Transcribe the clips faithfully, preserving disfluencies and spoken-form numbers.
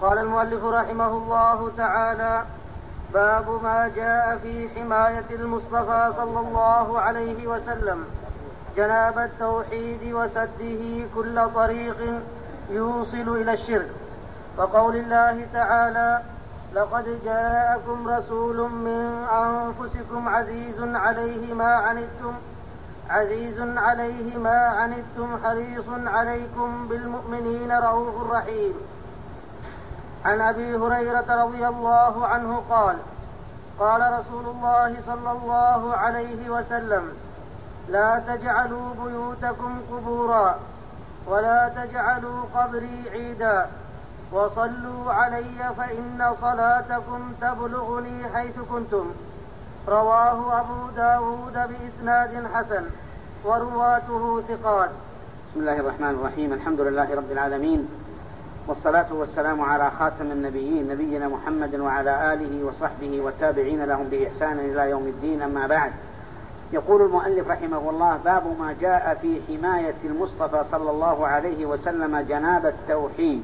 قال المؤلف رحمه الله تعالى: باب ما جاء في حماية المصطفى صلى الله عليه وسلم جناب التوحيد وسده كل طريق يوصل إلى الشرك، وقول الله تعالى: لقد جاءكم رسول من أنفسكم عزيز عليه ما عنتم عزيز عليه ما عنتم حريص عليكم بالمؤمنين رؤوف رحيم. عن أبي هريرة رضي الله عنه قال: قال رسول الله صلى الله عليه وسلم: لا تجعلوا بيوتكم قبورا ولا تجعلوا قبري عيدا وصلوا علي فإن صلاتكم تبلغني حيث كنتم. رواه أبو داود بإسناد حسن ورواته ثقات. بسم الله الرحمن الرحيم. الحمد لله رب العالمين، والصلاة والسلام على خاتم النبيين نبينا محمد وعلى آله وصحبه والتابعين لهم بإحسان إلى يوم الدين. أما بعد، يقول المؤلف رحمه الله: باب ما جاء في حماية المصطفى صلى الله عليه وسلم جناب التوحيد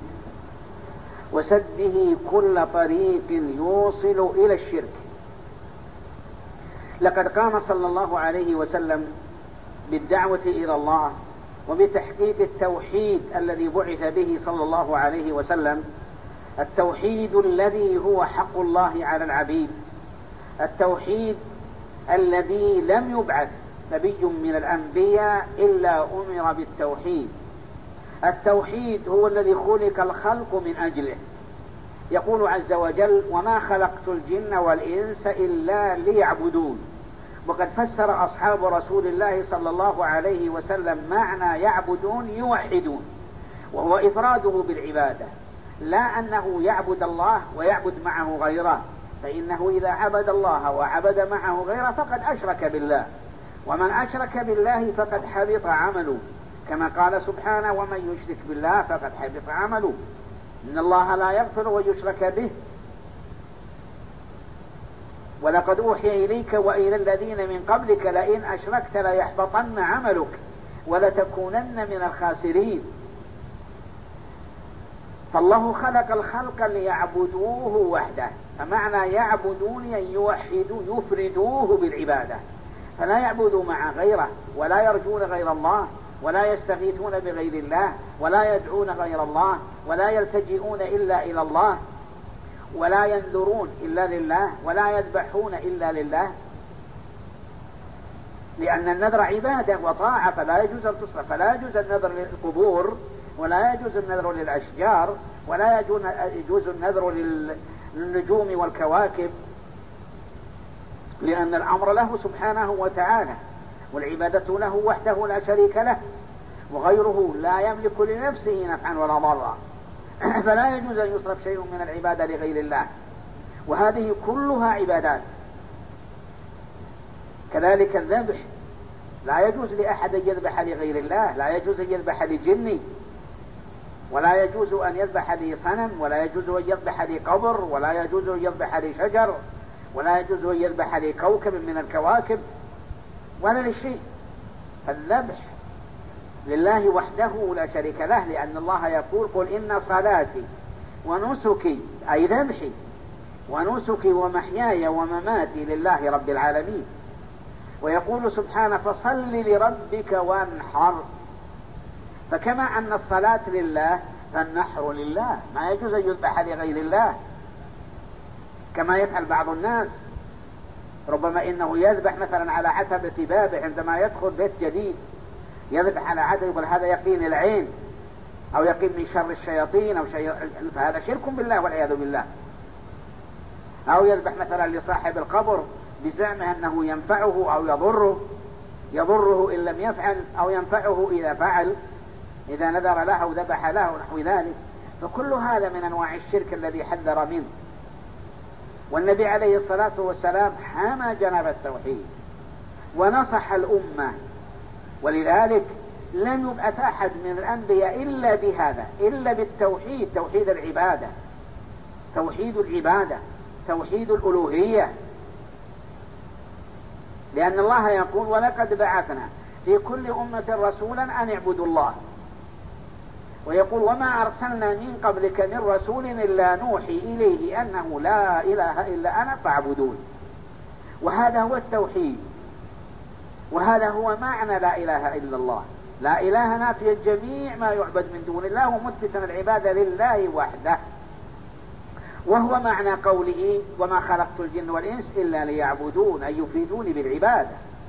وسده كل طريق يوصل إلى الشرك. لقد قام صلى الله عليه وسلم بالدعوة إلى الله وبتحقيق التوحيد الذي بعث به صلى الله عليه وسلم، التوحيد الذي هو حق الله على العبيد، التوحيد الذي لم يبعث نبي من الأنبياء إلا أمر بالتوحيد. التوحيد هو الذي خلق الخلق من أجله. يقول عز وجل: وما خلقت الجن والإنس إلا ليعبدون. وقد فسر أصحاب رسول الله صلى الله عليه وسلم معنى يعبدون يوحدون، وهو إفراده بالعبادة، لا أنه يعبد الله ويعبد معه غيره، فإنه إذا عبد الله وعبد معه غيره فقد أشرك بالله، ومن أشرك بالله فقد حبط عمله، كما قال سبحانه: ومن يشرك بالله فقد حبط عمله، إن الله لا يغفر ويشرك به، ولقد أوحي إليك وإلى الذين من قبلك لئن أشركت ليحبطن عملك ولتكونن من الخاسرين. فالله خلق الخلق ليعبدوه وحده، فمعنى يعبدون أن يوحدوا يفردوه بالعبادة، فلا يعبدوا مع غيره، ولا يرجون غير الله، ولا يستغيثون بغير الله، ولا يدعون غير الله، ولا يلتجئون إلا إلى الله، ولا ينذرون إلا لله، ولا يذبحون إلا لله، لأن النذر عبادة وطاعة، فلا يجوز أن تصرف، فلا يجوز النذر للقبور، ولا يجوز النذر للأشجار، ولا يجوز النذر للنجوم والكواكب، لأن الأمر له سبحانه وتعالى، والعبادة له وحده لا شريك له، وغيره لا يملك لنفسه نفعا ولا ضرا، فلا يجوز أن يصرف شيء من العبادة لغير الله، وهذه كلها عبادات. كذلك الذبح، لا يجوز لأحد أن يذبح لغير الله، لا يجوز أن يذبح لجني، ولا يجوز أن يذبح لصنم، ولا يجوز أن يذبح لقبر، ولا يجوز أن يذبح لشجر، ولا يجوز أن يذبح لكوكب من الكواكب، ولا لشيء. الذبح لله وحده لا شريك له، لأن الله يقول: قل إن صلاتي ونسكي، أي ذبحي ونسكي ومحياي ومماتي لله رب العالمين. ويقول سبحانه: فصل لربك وانحر. فكما أن الصلاة لله فالنحر لله، ما يجوز أن يذبح لغير الله كما يفعل بعض الناس. ربما إنه يذبح مثلا على عتبة بابه عندما يدخل بيت جديد، يذبح على عتبة، يقول هذا يقين العين أو يقين من شر الشياطين أو شيء، فهذا شرك بالله والعياذ بالله. أو يذبح مثلا لصاحب القبر بزعمه أنه ينفعه أو يضره، يضره إن لم يفعل أو ينفعه إذا فعل، إذا نذر له أو ذبح له ونحو ذلك. فكل هذا من أنواع الشرك الذي حذر منه. والنبي عليه الصلاة والسلام حمى جناب التوحيد ونصح الأمة، ولذلك لم يبعث أحد من الأنبياء إلا بهذا، إلا بالتوحيد، توحيد العبادة، توحيد العبادة، توحيد الألوهية. لأن الله يقول: ولقد بعثنا في كل أمة رسولا أن اعبدوا الله. ويقول وما أرسلنا من قبلك من رسول إلا نوحي إليه أنه لا إله إلا أنا فاعبدون. وهذا هو التوحيد، وهذا هو معنى لا إله إلا الله. لا إله نافيا جميع ما يعبد من دون الله ومثبتا العبادة لله وحده، وهو معنى قوله وما خلقت الجن والإنس إلا ليعبدون، أي يفيدوني بالعبادة.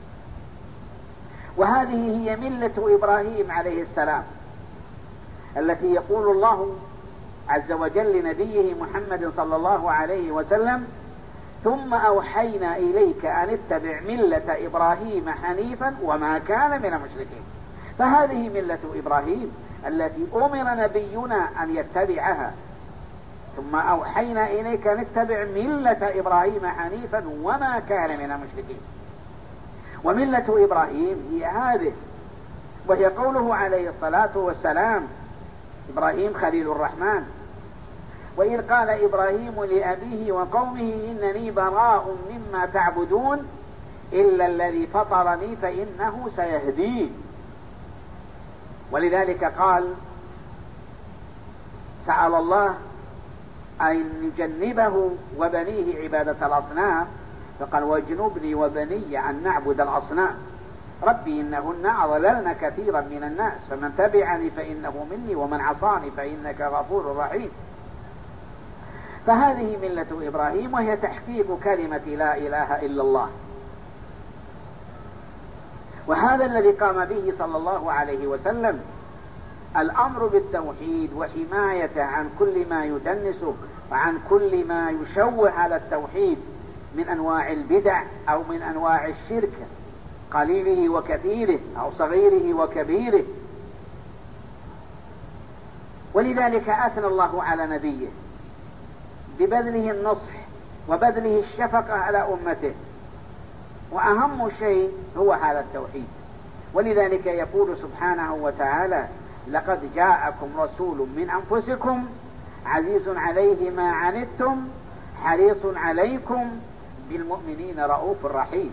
وهذه هي ملة إبراهيم عليه السلام التي يقول الله عز وجل لنبيه محمد صلى الله عليه وسلم ثم أوحينا إليك أن اتبع ملة إبراهيم حنيفا وما كان من المشركين. فهذه ملة إبراهيم التي أمر نبينا أن يتبعها. ثم أوحينا إليك أن اتبع ملة إبراهيم حنيفا وما كان من المشركين. وملة إبراهيم هي هذه، وهي قوله عليه الصلاة والسلام إبراهيم خليل الرحمن: وإذ قال إبراهيم لأبيه وقومه إنني براء مما تعبدون إلا الذي فطرني فإنه سيهدين. ولذلك قال سأل الله أن يجنبه وبنيه عبادة الأصنام، فقال واجنبني وبني أن نعبد الأصنام ربي إنهن أضللن كثيرا من الناس فمن تبعني فإنه مني ومن عصاني فإنك غفور رحيم. فهذه ملة إبراهيم، وهي تحقيق كلمة لا إله إلا الله. وهذا الذي قام به صلى الله عليه وسلم، الأمر بالتوحيد وحمايته عن كل ما يدنسه وعن كل ما يشوه على التوحيد من أنواع البدع أو من أنواع الشرك قليله وكثيره أو صغيره وكبيره. ولذلك أثنى الله على نبيه ببذله النصح وبذله الشفقة على أمته، وأهم شيء هو هذا التوحيد. ولذلك يقول سبحانه وتعالى لقد جاءكم رسول من أنفسكم عزيز عليه ما عنتم حريص عليكم بالمؤمنين رؤوف رحيم.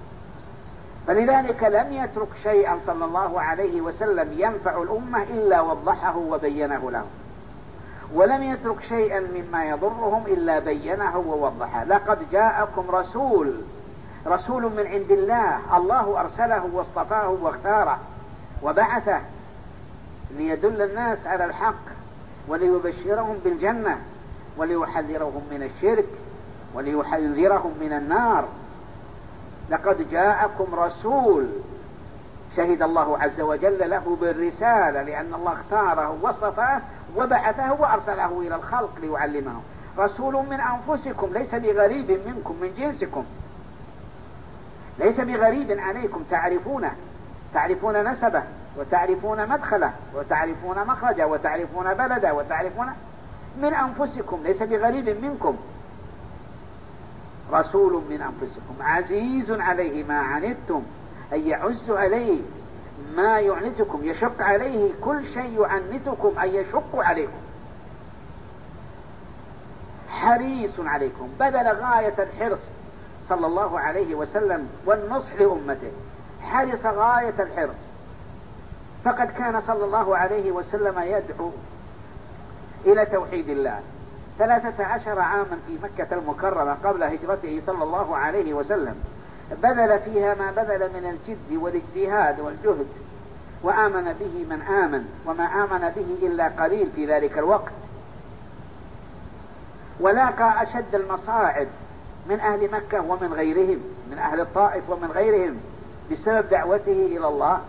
فلذلك لم يترك شيئا صلى الله عليه وسلم ينفع الأمة إلا وضحه وبينه لهم، ولم يترك شيئا مما يضرهم إلا بينه ووضحه. لقد جاءكم رسول رسول من عند الله، الله أرسله واصطفاه واختاره وبعثه ليدل الناس على الحق وليبشرهم بالجنة وليحذرهم من الشرك وليحذرهم من النار. لقد جاءكم رسول، شهد الله عز وجل له بالرسالة لأن الله اختاره واصطفاه وبعثه وأرسله إلى الخلق ليعلمهم. رسول من أنفسكم، ليس بغريب منكم من جنسكم، ليس بغريب عليكم، تعرفونه، تعرفون نسبه وتعرفون مدخله وتعرفون مخرجه وتعرفون بلده وتعرفون من أنفسكم، ليس بغريب منكم. رسول من أنفسكم عزيز عليه ما عنتم، أي يعز عليه ما يعنتكم، يشق عليه كل شيء يعنتكم أي يشق عليكم. حريص عليكم، بذل غاية الحرص صلى الله عليه وسلم والنصح لأمته، حرص غاية الحرص. فقد كان صلى الله عليه وسلم يدعو إلى توحيد الله ثلاثة عشر عاما في مكة المكرمة قبل هجرته صلى الله عليه وسلم، بذل فيها ما بذل من الجد والاجتهاد والجهد، وآمن به من آمن، وما آمن به إلا قليل في ذلك الوقت. ولاقى أشد المصاعب من أهل مكة ومن غيرهم، من أهل الطائف ومن غيرهم، بسبب دعوته إلى الله.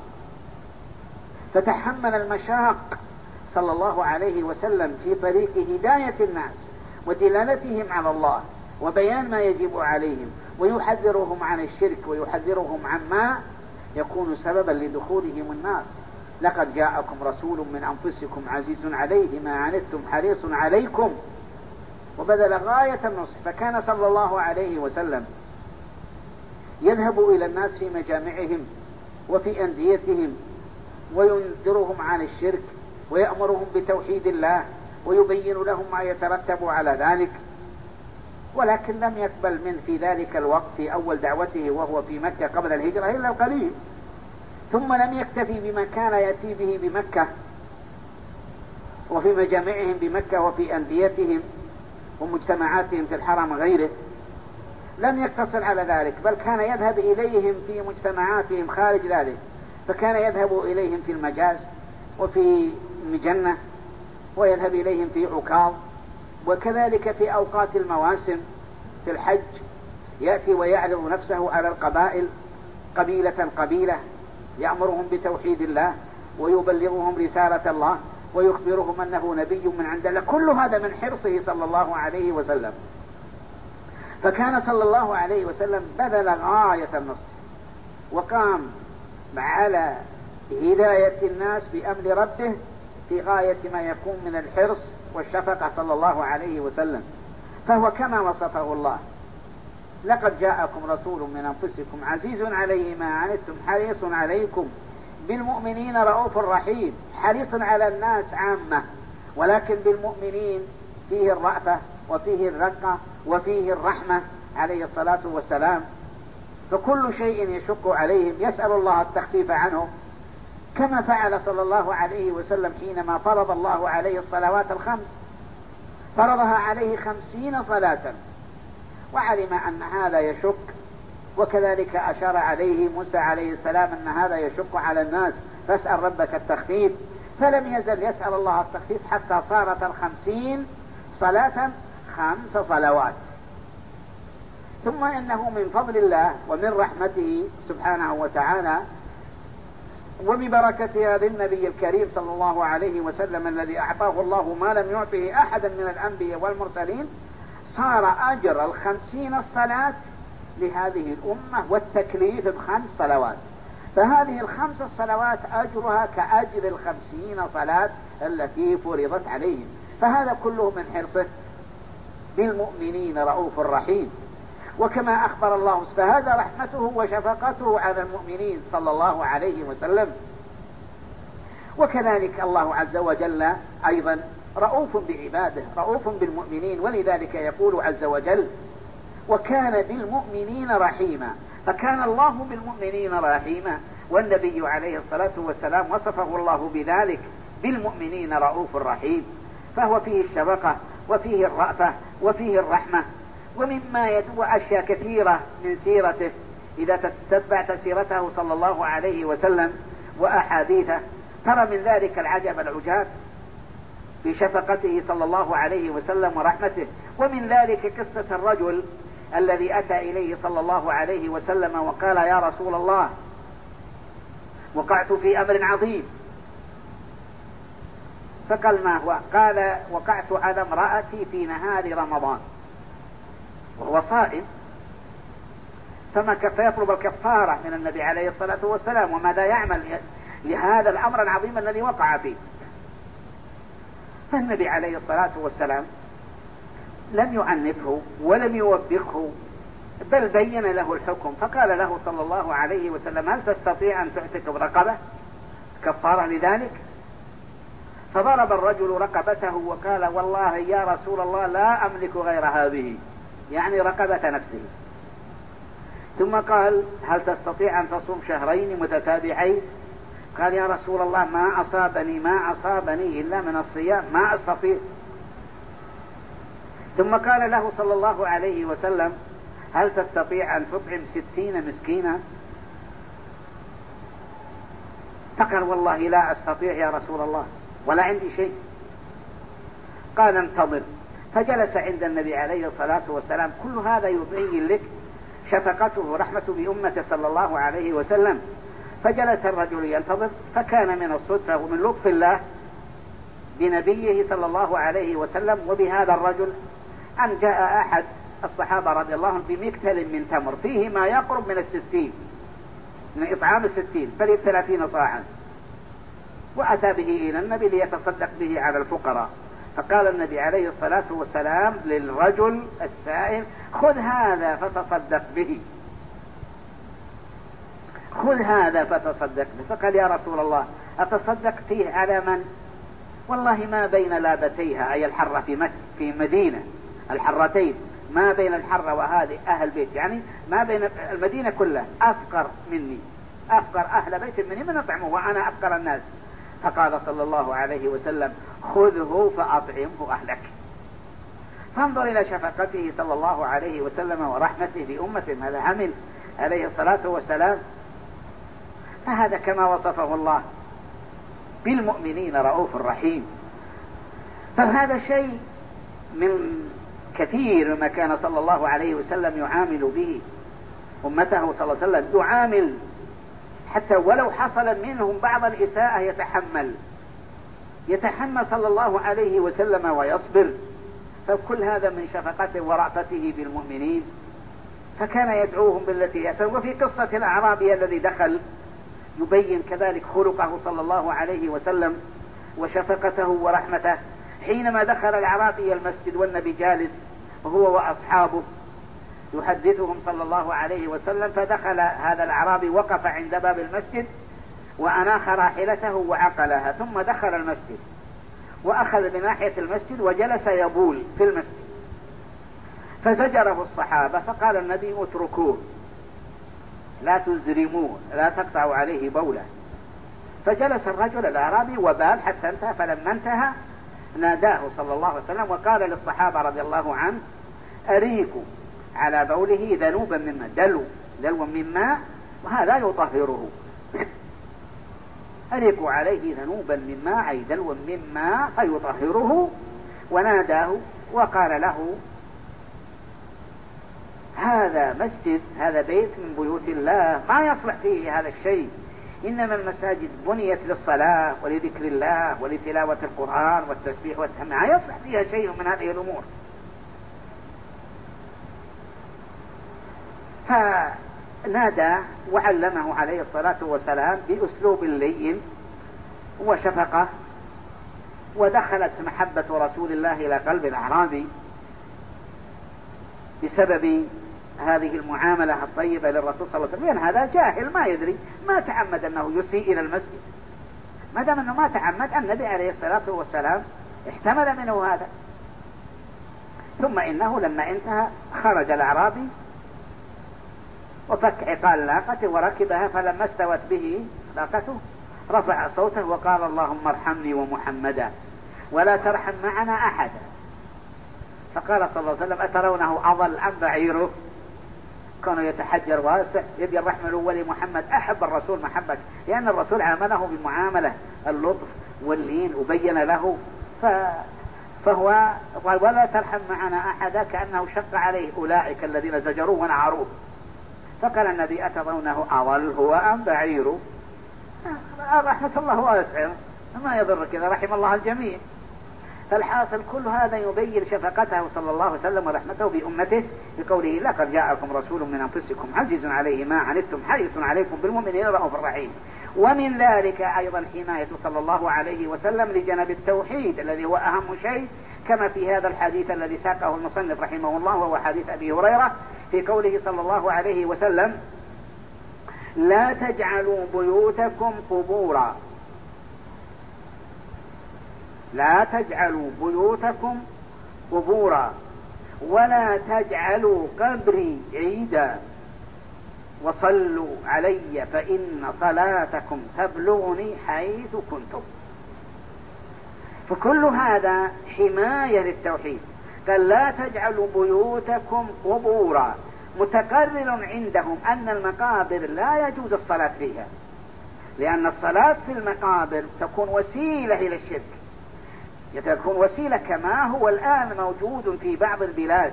فتحمل المشاق صلى الله عليه وسلم في طريق هداية الناس ودلالتهم على الله وبيان ما يجب عليهم، ويحذرهم عن الشرك ويحذرهم عما يكون سببا لدخولهم النار. لقد جاءكم رسول من أنفسكم عزيز عليه ما عنتم حريص عليكم، وبذل غاية النصح. فكان صلى الله عليه وسلم يذهب إلى الناس في مجامعهم وفي أنديتهم وينذرهم عن الشرك ويأمرهم بتوحيد الله ويبين لهم ما يترتب على ذلك. ولكن لم يقبل من في ذلك الوقت في أول دعوته وهو في مكة قبل الهجرة إلا القليل. ثم لم يكتفي بما كان يأتي به بمكة، وفي مجامعهم بمكة وفي أنديتهم ومجتمعاتهم في الحرم غيره. لم يقتصر على ذلك، بل كان يذهب إليهم في مجتمعاتهم خارج ذلك، فكان يذهب إليهم في المجاز وفي مجنة، ويذهب إليهم في عكاظ، وكذلك في أوقات المواسم في الحج يأتي ويعرض نفسه على القبائل قبيلة قبيلة، يأمرهم بتوحيد الله ويبلغهم رسالة الله ويخبرهم أنه نبي من عند الله. كل هذا من حرصه صلى الله عليه وسلم. فكان صلى الله عليه وسلم بذل غاية النصر، وقام على هداية الناس بأمر ربه في غاية ما يكون من الحرص والشفقة صلى الله عليه وسلم. فهو كما وصفه الله: لقد جاءكم رسول من أنفسكم عزيز عليه ما عنتم حريص عليكم بالمؤمنين رؤوف رحيم. حريص على الناس عامة، ولكن بالمؤمنين فيه الرأفة وفيه الرقة وفيه الرحمة عليه الصلاة والسلام. فكل شيء يشق عليهم يسأل الله التخفيف عنه، كما فعل صلى الله عليه وسلم حينما فرض الله عليه الصلوات الخمس، فرضها عليه خمسين صلاة، وعلم أن هذا يشق، وكذلك أشار عليه موسى عليه السلام أن هذا يشق على الناس فاسأل ربك التخفيف، فلم يزل يسأل الله التخفيف حتى صارت الخمسين صلاة خمس صلوات. ثم إنه من فضل الله ومن رحمته سبحانه وتعالى وببركة هذا النبي الكريم صلى الله عليه وسلم الذي أعطاه الله ما لم يعطه أحدا من الأنبياء والمرسلين، صار أجر الخمسين الصلاة لهذه الأمة والتكليف بخمس صلوات. فهذه الخمس الصلوات أجرها كأجر الخمسين صلاة التي فرضت عليهم. فهذا كله من حرصه بالمؤمنين رؤوف رحيم. وكما أخبر الله، فهذا رحمته وشفقته على المؤمنين صلى الله عليه وسلم. وكذلك الله عز وجل أيضا رؤوف بعباده، رؤوف بالمؤمنين، ولذلك يقول عز وجل: وكان بالمؤمنين رحيما. فكان الله بالمؤمنين رحيما، والنبي عليه الصلاة والسلام وصفه الله بذلك: بالمؤمنين رؤوف رحيم. فهو فيه الشفقة وفيه الرأفة وفيه الرحمة. ومما يدعو أشياء كثيرة من سيرته، إذا تتبعت سيرته صلى الله عليه وسلم وأحاديثه ترى من ذلك العجب العجاب في شفقته صلى الله عليه وسلم ورحمته. ومن ذلك قصة الرجل الذي أتى إليه صلى الله عليه وسلم وقال: يا رسول الله، وقعت في أمر عظيم. فقال: ما هو؟ قال: وقعت على امرأتي في نهار رمضان وهو صائم، فما فيطلب الكفارة من النبي عليه الصلاة والسلام، وماذا يعمل لهذا الأمر العظيم الذي وقع فيه. فالنبي عليه الصلاة والسلام لم يعنفه ولم يوبخه، بل بين له الحكم. فقال له صلى الله عليه وسلم: هل تستطيع أن تعتق رقبة كفارة لذلك؟ فضرب الرجل رقبته وقال: والله يا رسول الله لا أملك غير هذه، يعني رقبة نفسه. ثم قال: هل تستطيع أن تصوم شهرين متتابعين؟ قال: يا رسول الله ما أصابني ما أصابني إلا من الصيام، ما أستطيع. ثم قال له صلى الله عليه وسلم: هل تستطيع أن تطعم ستين مسكينا؟ فقال: والله لا أستطيع يا رسول الله، ولا عندي شيء. قال: انتظر. فجلس عند النبي عليه الصلاة والسلام. كل هذا يبين لك شفقته ورحمته بأمته صلى الله عليه وسلم. فجلس الرجل ينتظر، فكان من الصدفة ومن لطف الله بنبيه صلى الله عليه وسلم وبهذا الرجل أن جاء أحد الصحابة رضي الله عنهم بمكتل من تمر فيه ما يقرب من الستين، من إطعام الستين، بل ثلاثين صاعا، وأتى به إلى النبي ليتصدق به على الفقراء. فقال النبي عليه الصلاة والسلام للرجل السائل: خذ هذا فتصدق به، خذ هذا فتصدق به. فقال: يا رسول الله أتصدق فيه على من؟ والله ما بين لابتيها، أي الحرة في مكة في مدينة، الحرتين ما بين الحرة وهذه أهل بيت، يعني ما بين المدينة كلها أفقر مني، أفقر أهل بيت مني من أطعمه وأنا أفقر الناس. فقال صلى الله عليه وسلم: خذه فأطعمه أهلك. فانظر إلى شفقته صلى الله عليه وسلم ورحمته بأمته، ماذا عمل عليه الصلاة والسلام. فهذا كما وصفه الله بالمؤمنين رؤوف رحيم. فهذا شيء من كثير مما كان صلى الله عليه وسلم يعامل به أمته صلى الله عليه وسلم، يعامل حتى ولو حصل منهم بعض الإساءة يتحمل يتحمل صلى الله عليه وسلم ويصبر. فكل هذا من شفقته ورأفته بالمؤمنين. فكان يدعوهم بالتي هي أحسن. وفي قصة الأعرابي الذي دخل يبين كذلك خلقه صلى الله عليه وسلم وشفقته ورحمته. حينما دخل الأعرابي المسجد والنبي جالس وهو وأصحابه يحدثهم صلى الله عليه وسلم، فدخل هذا الأعرابي وقف عند باب المسجد وأناخ راحلته وعقلها، ثم دخل المسجد وأخذ بناحية المسجد وجلس يبول في المسجد. فزجره الصحابة فقال النبي اتركوه لا تزرموه لا تقطعوا عليه بوله. فجلس الرجل الأعرابي وبال حتى انتهى. فلما انتهى ناداه صلى الله عليه وسلم وقال للصحابة رضي الله عنه أريكوا على بوله ذنوبا مما دلو دلوا من ماء وهذا يطهره. أريكوا عليه ذنوبا من ماء أي دلوا من ماء فيطهره. وناداه وقال له هذا مسجد، هذا بيت من بيوت الله ما يصلح فيه هذا الشيء. إنما المساجد بنيت للصلاة ولذكر الله ولتلاوة القرآن والتسبيح والتهميد، ما يصلح فيها شيء من هذه الأمور. فنادى وعلمه عليه الصلاة والسلام بأسلوب لين وشفقة. ودخلت محبة رسول الله إلى قلب الأعرابي بسبب هذه المعاملة الطيبة للرسول صلى الله عليه وسلم، لأن هذا جاهل ما يدري، ما تعمد أنه يسيء إلى المسجد. ما دام أنه ما تعمد، النبي عليه الصلاة والسلام احتمل منه هذا. ثم إنه لما انتهى خرج الأعرابي وفك عقال ناقته وركبها، فلما استوت به ناقته رفع صوته وقال اللهم ارحمني ومحمدا ولا ترحم معنا أحدا. فقال صلى الله عليه وسلم أترونه أضل أم بعيره؟ كانوا يتحجر واسع يبي الرحمة الأول محمد. أحب الرسول محبة، لأن الرسول عامله بمعاملة اللطف واللين وبين له. فهو قال ولا ترحم معنا أحدا، كأنه شق عليه أولئك الذين زجروه ونعروه. فقال النبي أترونه أضل هو أم بعيره؟ رحمة الله واسعة ما يضر كذا، رحم الله الجميع. فالحاصل كل هذا يبين شفقته صلى الله عليه وسلم ورحمته بأمته بقوله لقد جاءكم رسول من أنفسكم عزيز عليه ما عنتم حريص عليكم بالمؤمنين رؤوف رحيم. ومن ذلك أيضا حماية صلى الله عليه وسلم لجنب التوحيد الذي هو أهم شيء، كما في هذا الحديث الذي ساقه المصنف رحمه الله وهو حديث أبي هريرة في قوله صلى الله عليه وسلم لا تجعلوا بيوتكم قبورا لا تجعلوا بيوتكم قبورا ولا تجعلوا قبري عيدا وصلوا علي فإن صلاتكم تبلغني حيث كنتم. فكل هذا حماية للتوحيد. قال لا تجعلوا بيوتكم قبورا، متقرر عندهم أن المقابر لا يجوز الصلاة فيها، لأن الصلاة في المقابر تكون وسيلة إلى الشرك، تكون وسيلة كما هو الآن موجود في بعض البلاد.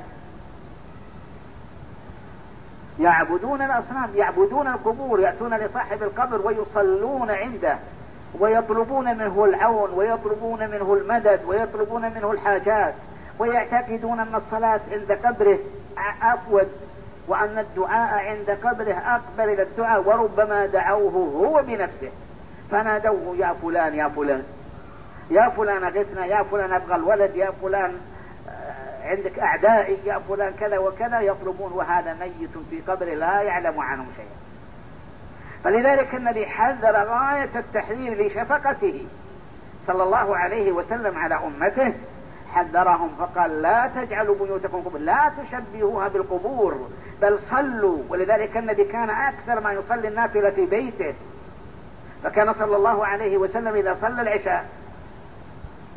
يعبدون الأصنام، يعبدون القبور، يأتون لصاحب القبر ويصلون عنده ويطلبون منه العون ويطلبون منه المدد ويطلبون منه الحاجات، ويعتقدون أن الصلاة عند قبره أفود وأن الدعاء عند قبره أقبل إلى الدعاء، وربما دعوه هو بنفسه فنادوه يا فلان يا فلان يا فلان أغثنا، يا فلان أبغى الولد، يا فلان عندك أعدائي، يا فلان كذا وكذا، يطلبون وهذا ميت في قبره لا يعلم عنه شيئا. فلذلك النبي حذر غاية التحذير لشفقته صلى الله عليه وسلم على أمته، حذرهم فقال لا تجعلوا بيوتكم قبور، لا تشبهوها بالقبور بل صلوا. ولذلك النبي كان أكثر ما يصلي النافلة في بيته، فكان صلى الله عليه وسلم إذا صلى العشاء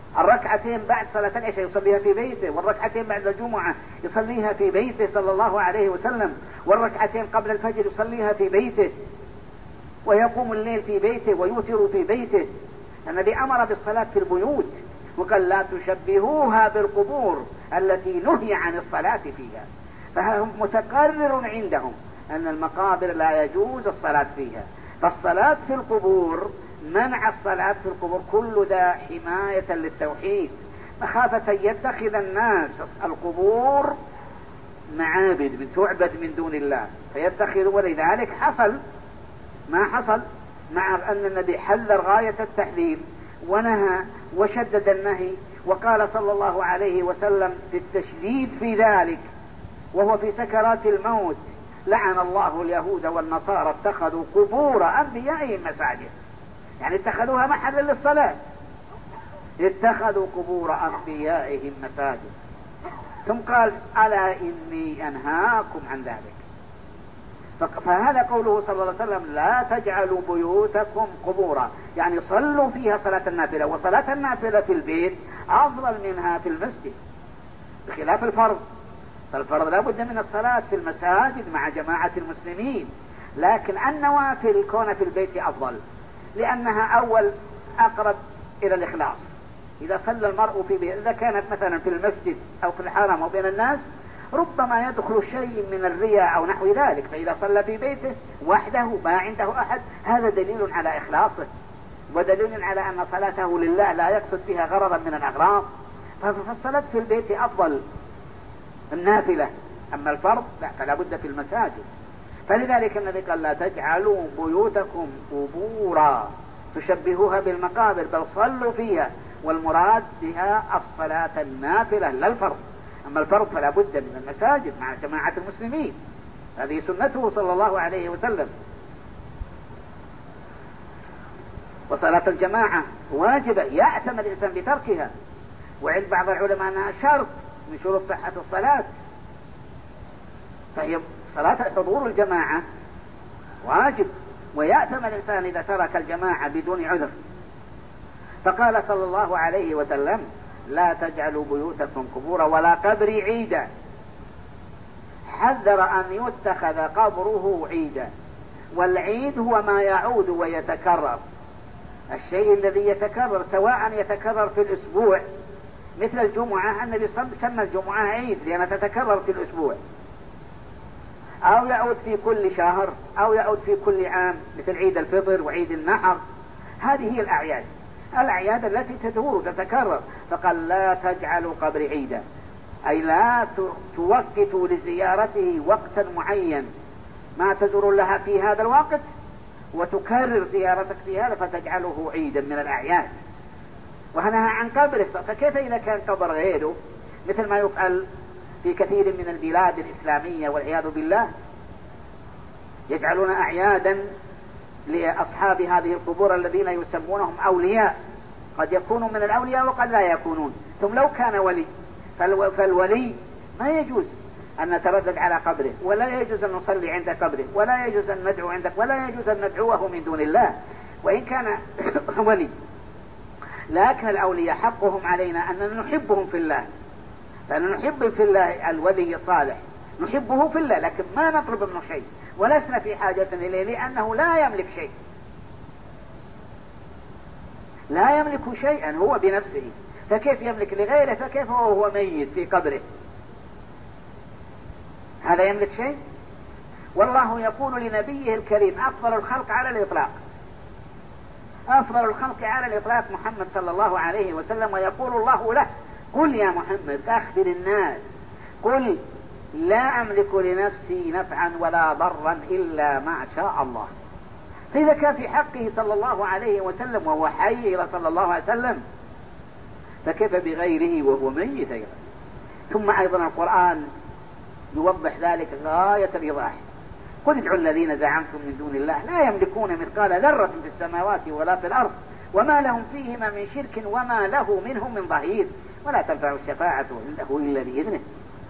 الركعتين بعد صلاة العشاء يصليها في بيته، والركعتين بعد الجمعة يصليها في بيته صلى الله عليه وسلم، والركعتين قبل الفجر يصليها في بيته، ويقوم الليل في بيته ويوتر في بيته. النبي أمر بالصلاة في البيوت وقال لا تشبهوها بالقبور التي نهي عن الصلاة فيها. فهم متقرر عندهم أن المقابر لا يجوز الصلاة فيها، فالصلاة في القبور، منع الصلاة في القبور كل ذا حماية للتوحيد، مخافة يتخذ الناس القبور معابد من تعبد من دون الله فيتخذ. ولذلك حصل ما حصل، مع أن النبي حذر غاية التحذير ونهى وشدد النهي، وقال صلى الله عليه وسلم في التشديد في ذلك وهو في سكرات الموت: لعن الله اليهود والنصارى اتخذوا قبور أنبيائهم مساجد. يعني اتخذوها محلا للصلاة، اتخذوا قبور أنبيائهم مساجد. ثم قال: ألا إني أنهاكم عن ذلك. فهذا قوله صلى الله عليه وسلم: لا تجعلوا بيوتكم قبورا، يعني صلوا فيها صلاة النافلة، وصلاة النافلة في البيت أفضل منها في المسجد بخلاف الفرض. فالفرض لا بد من الصلاة في المساجد مع جماعة المسلمين، لكن النوافل كون في البيت أفضل، لأنها أول أقرب إلى الإخلاص. إذا صلى المرء في بيت، إذا كانت مثلا في المسجد أو في الحرم أو بين الناس، ربما يدخل شيء من الرياء أو نحو ذلك، فإذا صلى في بيته وحده ما عنده أحد، هذا دليل على إخلاصه ودليل على أن صلاته لله لا يقصد بها غرضا من الأغراض. فالصلاة في البيت أفضل النافلة، أما الفرض لا، فلا بد في المساجد. فلذلك النبي قال: لا تجعلوا بيوتكم قبورا تشبهوها بالمقابر، بل صلوا فيها، والمراد بها الصلاة النافلة لا الفرض. أما الفرض فلا بد من المساجد مع جماعة المسلمين، هذه سنته صلى الله عليه وسلم. وصلاة الجماعة واجبة يأثم الإنسان بتركها، وعند بعض العلماء أنها شرط من شروط صحة الصلاة، فهي صلاة حضور الجماعة واجب، ويأثم الإنسان إذا ترك الجماعة بدون عذر. فقال صلى الله عليه وسلم: لا تجعلوا بيوتكم قبورا ولا قبري عيدا. حذر أن يتخذ قبره عيدا، والعيد هو ما يعود ويتكرر، الشيء الذي يتكرر، سواء يتكرر في الأسبوع مثل الجمعة، النبي سمى الجمعة عيد لأنها تتكرر في الأسبوع، أو يعود في كل شهر، أو يعود في كل عام مثل عيد الفطر وعيد النحر. هذه هي الأعياد، الأعياد التي تدور تتكرر. فقال: لا تجعلوا قبر عيدا، أي لا توقتوا لزيارته وقتا معين ما تزور لها في هذا الوقت وتكرر زيارتك في هذا فتجعله عيدا من الأعياد. وهنها عن قبره، فكيف إذا كان قبر غيره مثل ما يفعل في كثير من البلاد الإسلامية والعياذ بالله، يجعلون أعيادا لأصحاب هذه القبور الذين يسمونهم أولياء، قد يكونوا من الأولياء وقد لا يكونون. ثم لو كان ولي، فالولي ما يجوز أن نتردد على قبره، ولا يجوز أن نصلي عند قبره، ولا يجوز أن ندعو عندك، ولا يجوز أن ندعوه من دون الله وإن كان ولي. لكن الأولياء حقهم علينا أن نحبهم في الله، فأن نحب في الله الولي الصالح، نحبه في الله، لكن ما نطلب منه شيء ولسنا في حاجة إليه، لأنه لا يملك شيء، لا يملك شيئا هو بنفسه، فكيف يملك لغيره؟ فكيف هو ميت في قبره؟ هذا يملك شيء؟ والله يقول لنبيه الكريم: أفضل الخلق على الإطلاق، أفضل الخلق على الإطلاق محمد صلى الله عليه وسلم، ويقول الله له: قل يا محمد أخبر الناس، قل لا أملك لنفسي نفعا ولا ضرا إلا ما شاء الله. فإذا كان في حقه صلى الله عليه وسلم وهو حي صلى الله عليه وسلم، فكيف بغيره وهو ميت أيضا؟ ثم أيضا القرآن يوضح ذلك غاية الإيضاح: قل ادعوا الذين زعمتم من دون الله لا يملكون مثقال ذرة في السماوات ولا في الأرض وما لهم فيهما من شرك وما له منهم من ظهير ولا تنفع الشفاعة عنده إلا بإذنه.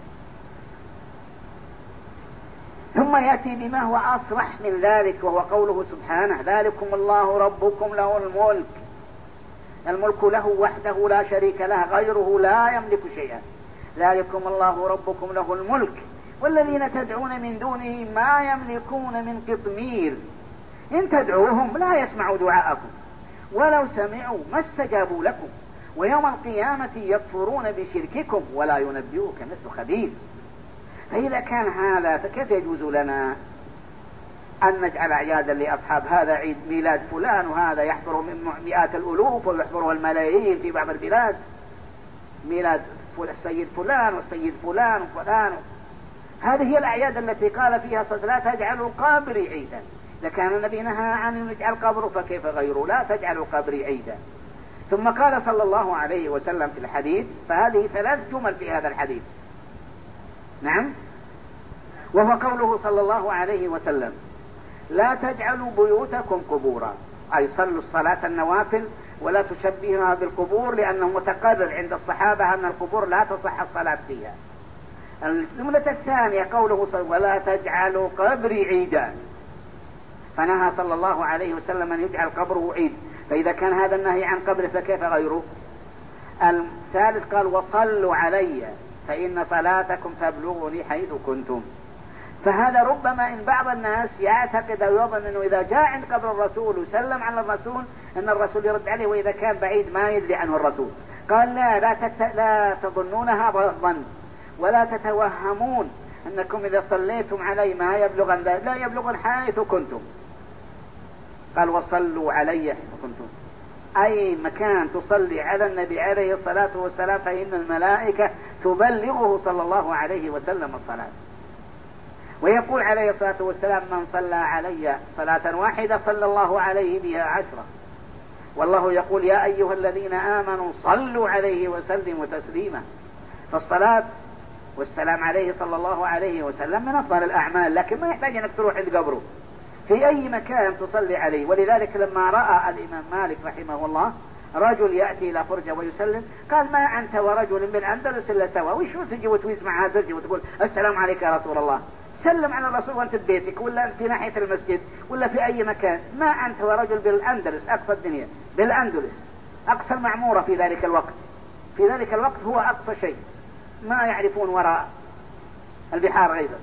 ثم يأتي بما هو أصرح من ذلك، وهو قوله سبحانه: ذلكم الله ربكم له الملك الملك له وحده لا شريك له، غيره لا يملك شيئا. ذلكم الله ربكم له الملك والذين تدعون من دونه ما يملكون من قطمير إن تدعوهم لا يسمعوا دعاءكم ولو سمعوا ما استجابوا لكم ويوم القيامة يكفرون بشرككم ولا ينبئك مثل خبير. فإذا كان هذا فكيف يجوز لنا أن نجعل أعيادا لأصحاب هذا عيد ميلاد فلان وهذا يحضر من مئات الألوف ويحضره الملايين في بعض البلاد، ميلاد السيد فلان والسيد فلان وفلان. هذه هي الأعياد التي قال فيها صلى الله عليه وسلم لا تجعلوا قبري عيدا. إذا كان النبي نهى عن أن يجعل قبره فكيف غيره؟ لا تجعلوا قبري عيدا. ثم قال صلى الله عليه وسلم في الحديث، فهذه ثلاث جمل في هذا الحديث، نعم، وهو قوله صلى الله عليه وسلم لا تجعلوا بيوتكم قبورا، أي صلوا الصلاة النوافل ولا تشبهها بالقبور، لأنه متقرر عند الصحابة أن القبور لا تصح الصلاة فيها. الجملة الثانية قوله صلى ولا تجعلوا قبري عيدا، فنهى صلى الله عليه وسلم أن يجعل قبره عيد. فإذا كان هذا النهي عن قبره فكيف غيره؟ الثالث قال وصلوا علي فإن صلاتكم تبلغني حيث كنتم. فهذا ربما إن بعض الناس يعتقد أو يظن أنه إذا جاء عند قبر الرسول وسلم على الرسول أن الرسول يرد عليه، وإذا كان بعيد ما يدري عنه الرسول. قال لا لا, تت... لا تظنون هذا الظن ولا تتوهمون أنكم إذا صليتم علي ما يبلغ لا يبلغ حيث كنتم. قال وصلوا علي حيث كنتم، أي مكان تصلي على النبي عليه الصلاة والسلام فإن الملائكة تبلغه صلى الله عليه وسلم الصلاة. ويقول عليه الصلاة والسلام من صلى علي صلاة واحدة صلى الله عليه بها عشرة. والله يقول يا أيها الذين آمنوا صلوا عليه وسلموا تسليما. فالصلاة والسلام عليه صلى الله عليه وسلم من أفضل الأعمال، لكن ما يحتاج أنك تروح عند قبره، في أي مكان تصلي عليه. ولذلك لما رأى الإمام مالك رحمه الله رجل يأتي إلى فرجة ويسلم قال ما أنت ورجل من أندلس إلا سوا، وش تجي وتويس معها ترجي وتقول السلام عليك يا رسول الله؟ سلم على الرسول وانت في بيتك ولا في ناحية المسجد ولا في أي مكان. ما أنت ورجل بالأندلس، أقصى الدنيا بالأندلس، أقصى المعمورة في ذلك الوقت. في ذلك الوقت هو أقصى شيء، ما يعرفون وراء البحار أيضا.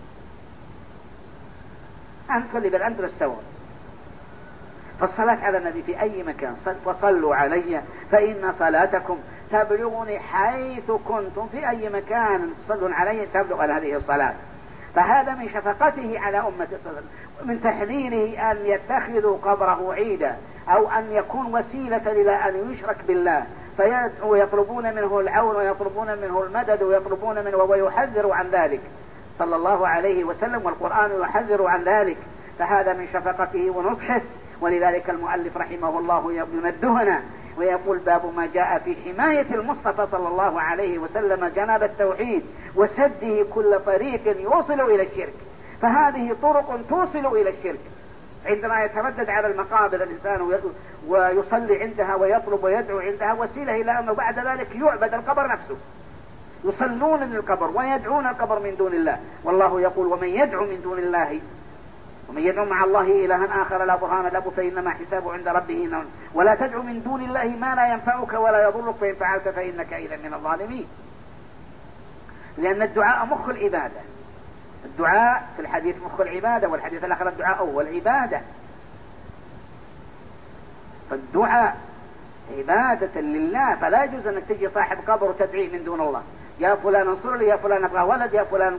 أنت اللي بالأندلس سوا. فالصلاة على النبي في أي مكان، وصلوا علي فإن صلاتكم تبلغني حيث كنتم، في أي مكان تصلون علي تبلغ هذه الصلاة. فهذا من شفقته على أمة صلى الله عليه وسلم، ومن تحذيره أن يتخذوا قبره عيدا أو أن يكون وسيلة إلى أن يشرك بالله، ويطلبون منه العون ويطلبون منه المدد ويطلبون منه، ويحذر عن ذلك صلى الله عليه وسلم، والقرآن يحذر عن ذلك. فهذا من شفقته ونصحه. ولذلك المؤلف رحمه الله يمدهنا ويقول باب ما جاء في حماية المصطفى صلى الله عليه وسلم جناب التوحيد وسده كل طريق يوصل إلى الشرك. فهذه طرق توصل إلى الشرك. عندما يتردد على المقابر الإنسان ويصلي عندها ويطلب ويدعو عندها، وسيلة إلى أنه بعد ذلك يعبد القبر نفسه. يصلون للقبر ويدعون القبر من دون الله. والله يقول ومن يدعو من دون الله ومن يدعو مع الله إلها آخر لا برهان له فإنما حسابه عند ربه نون. ولا تدعو من دون الله ما لا ينفعك ولا يضرك، فإن فعلت فإنك إذا من الظالمين. لأن الدعاء مخ العبادة. الدعاء في الحديث مخ العبادة، والحديث الآخر الدعاء هو العبادة. فالدعاء عبادة لله، فلا يجوز أنك تجي صاحب قبر وتدعيه من دون الله. يا فلان انصر لي، يا فلان أبغى ولد، يا فلان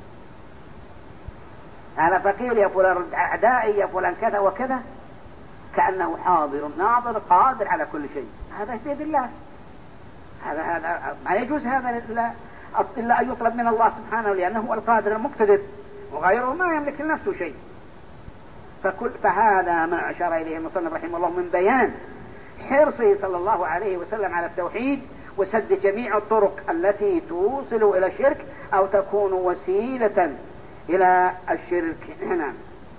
أنا فقير، يا فلان أعدائي، يا فلان كذا وكذا، كأنه حاضر ناظر قادر على كل شيء. هذا بيد الله. هذا هذا ما يجوز هذا إلا إلا أن يطلب من الله سبحانه، لأنه هو القادر المقتدر، وغيره ما يملك لنفسه شيء. فكل فهذا ما أشار إليه المصنف رحمه الله من بيان حرصه صلى الله عليه وسلم على التوحيد وسد جميع الطرق التي توصل إلى الشرك أو تكون وسيلة إلى الشرك. نعم.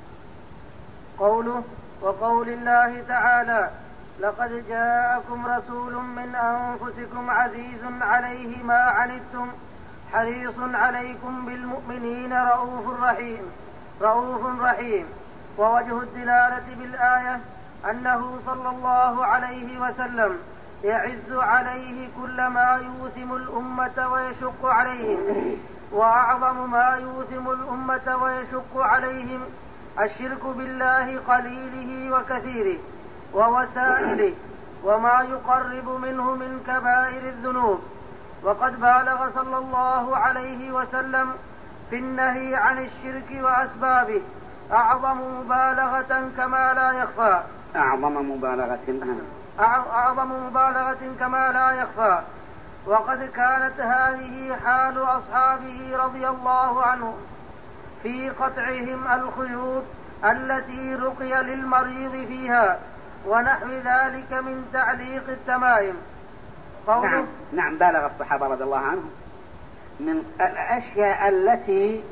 قوله وقول الله تعالى لقد جاءكم رسول من أنفسكم عزيز عليه ما عنتم حريص عليكم بالمؤمنين رؤوف رحيم رؤوف رحيم. ووجه الدلالة بالآية أنه صلى الله عليه وسلم يعز عليه كل ما يوثم الأمة ويشق عليهم، وأعظم ما يوثم الأمة ويشق عليهم الشرك بالله قليله وكثيره ووسائله وما يقرب منه من كبائر الذنوب. وقد بالغ صلى الله عليه وسلم في النهي عن الشرك وأسبابه أعظم مبالغة كما لا يخفى أعظم مبالغة أعظم مبالغة كما لا يخفى. وقد كانت هذه حال أصحابه رضي الله عنهم في قطعهم الخيوط التي رقي للمريض فيها ونحو ذلك من تعليق التمائم. نعم, نعم بالغ الصحابة رضي الله عنهم من الأشياء التي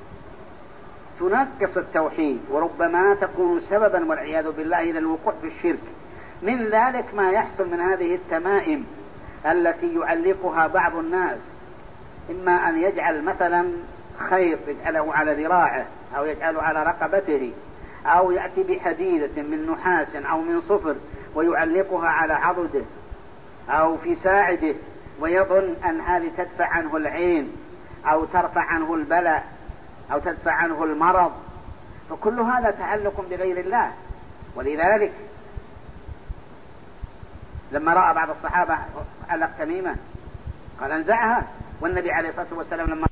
تنقص التوحيد وربما تكون سببا والعياذ بالله إلى الوقوع في الشرك. من ذلك ما يحصل من هذه التمائم التي يعلقها بعض الناس، إما أن يجعل مثلا خيط يجعله على ذراعه أو يجعله على رقبته، أو يأتي بحديدة من نحاس أو من صفر ويعلقها على عضده أو في ساعده، ويظن أن هذه تدفع عنه العين أو ترفع عنه البلاء أو تدفع عنه المرض، فكل هذا تعلق بغير الله. ولذلك لما رأى بعض الصحابة علق تميمة قال انزعها، والنبي عليه الصلاة والسلام لما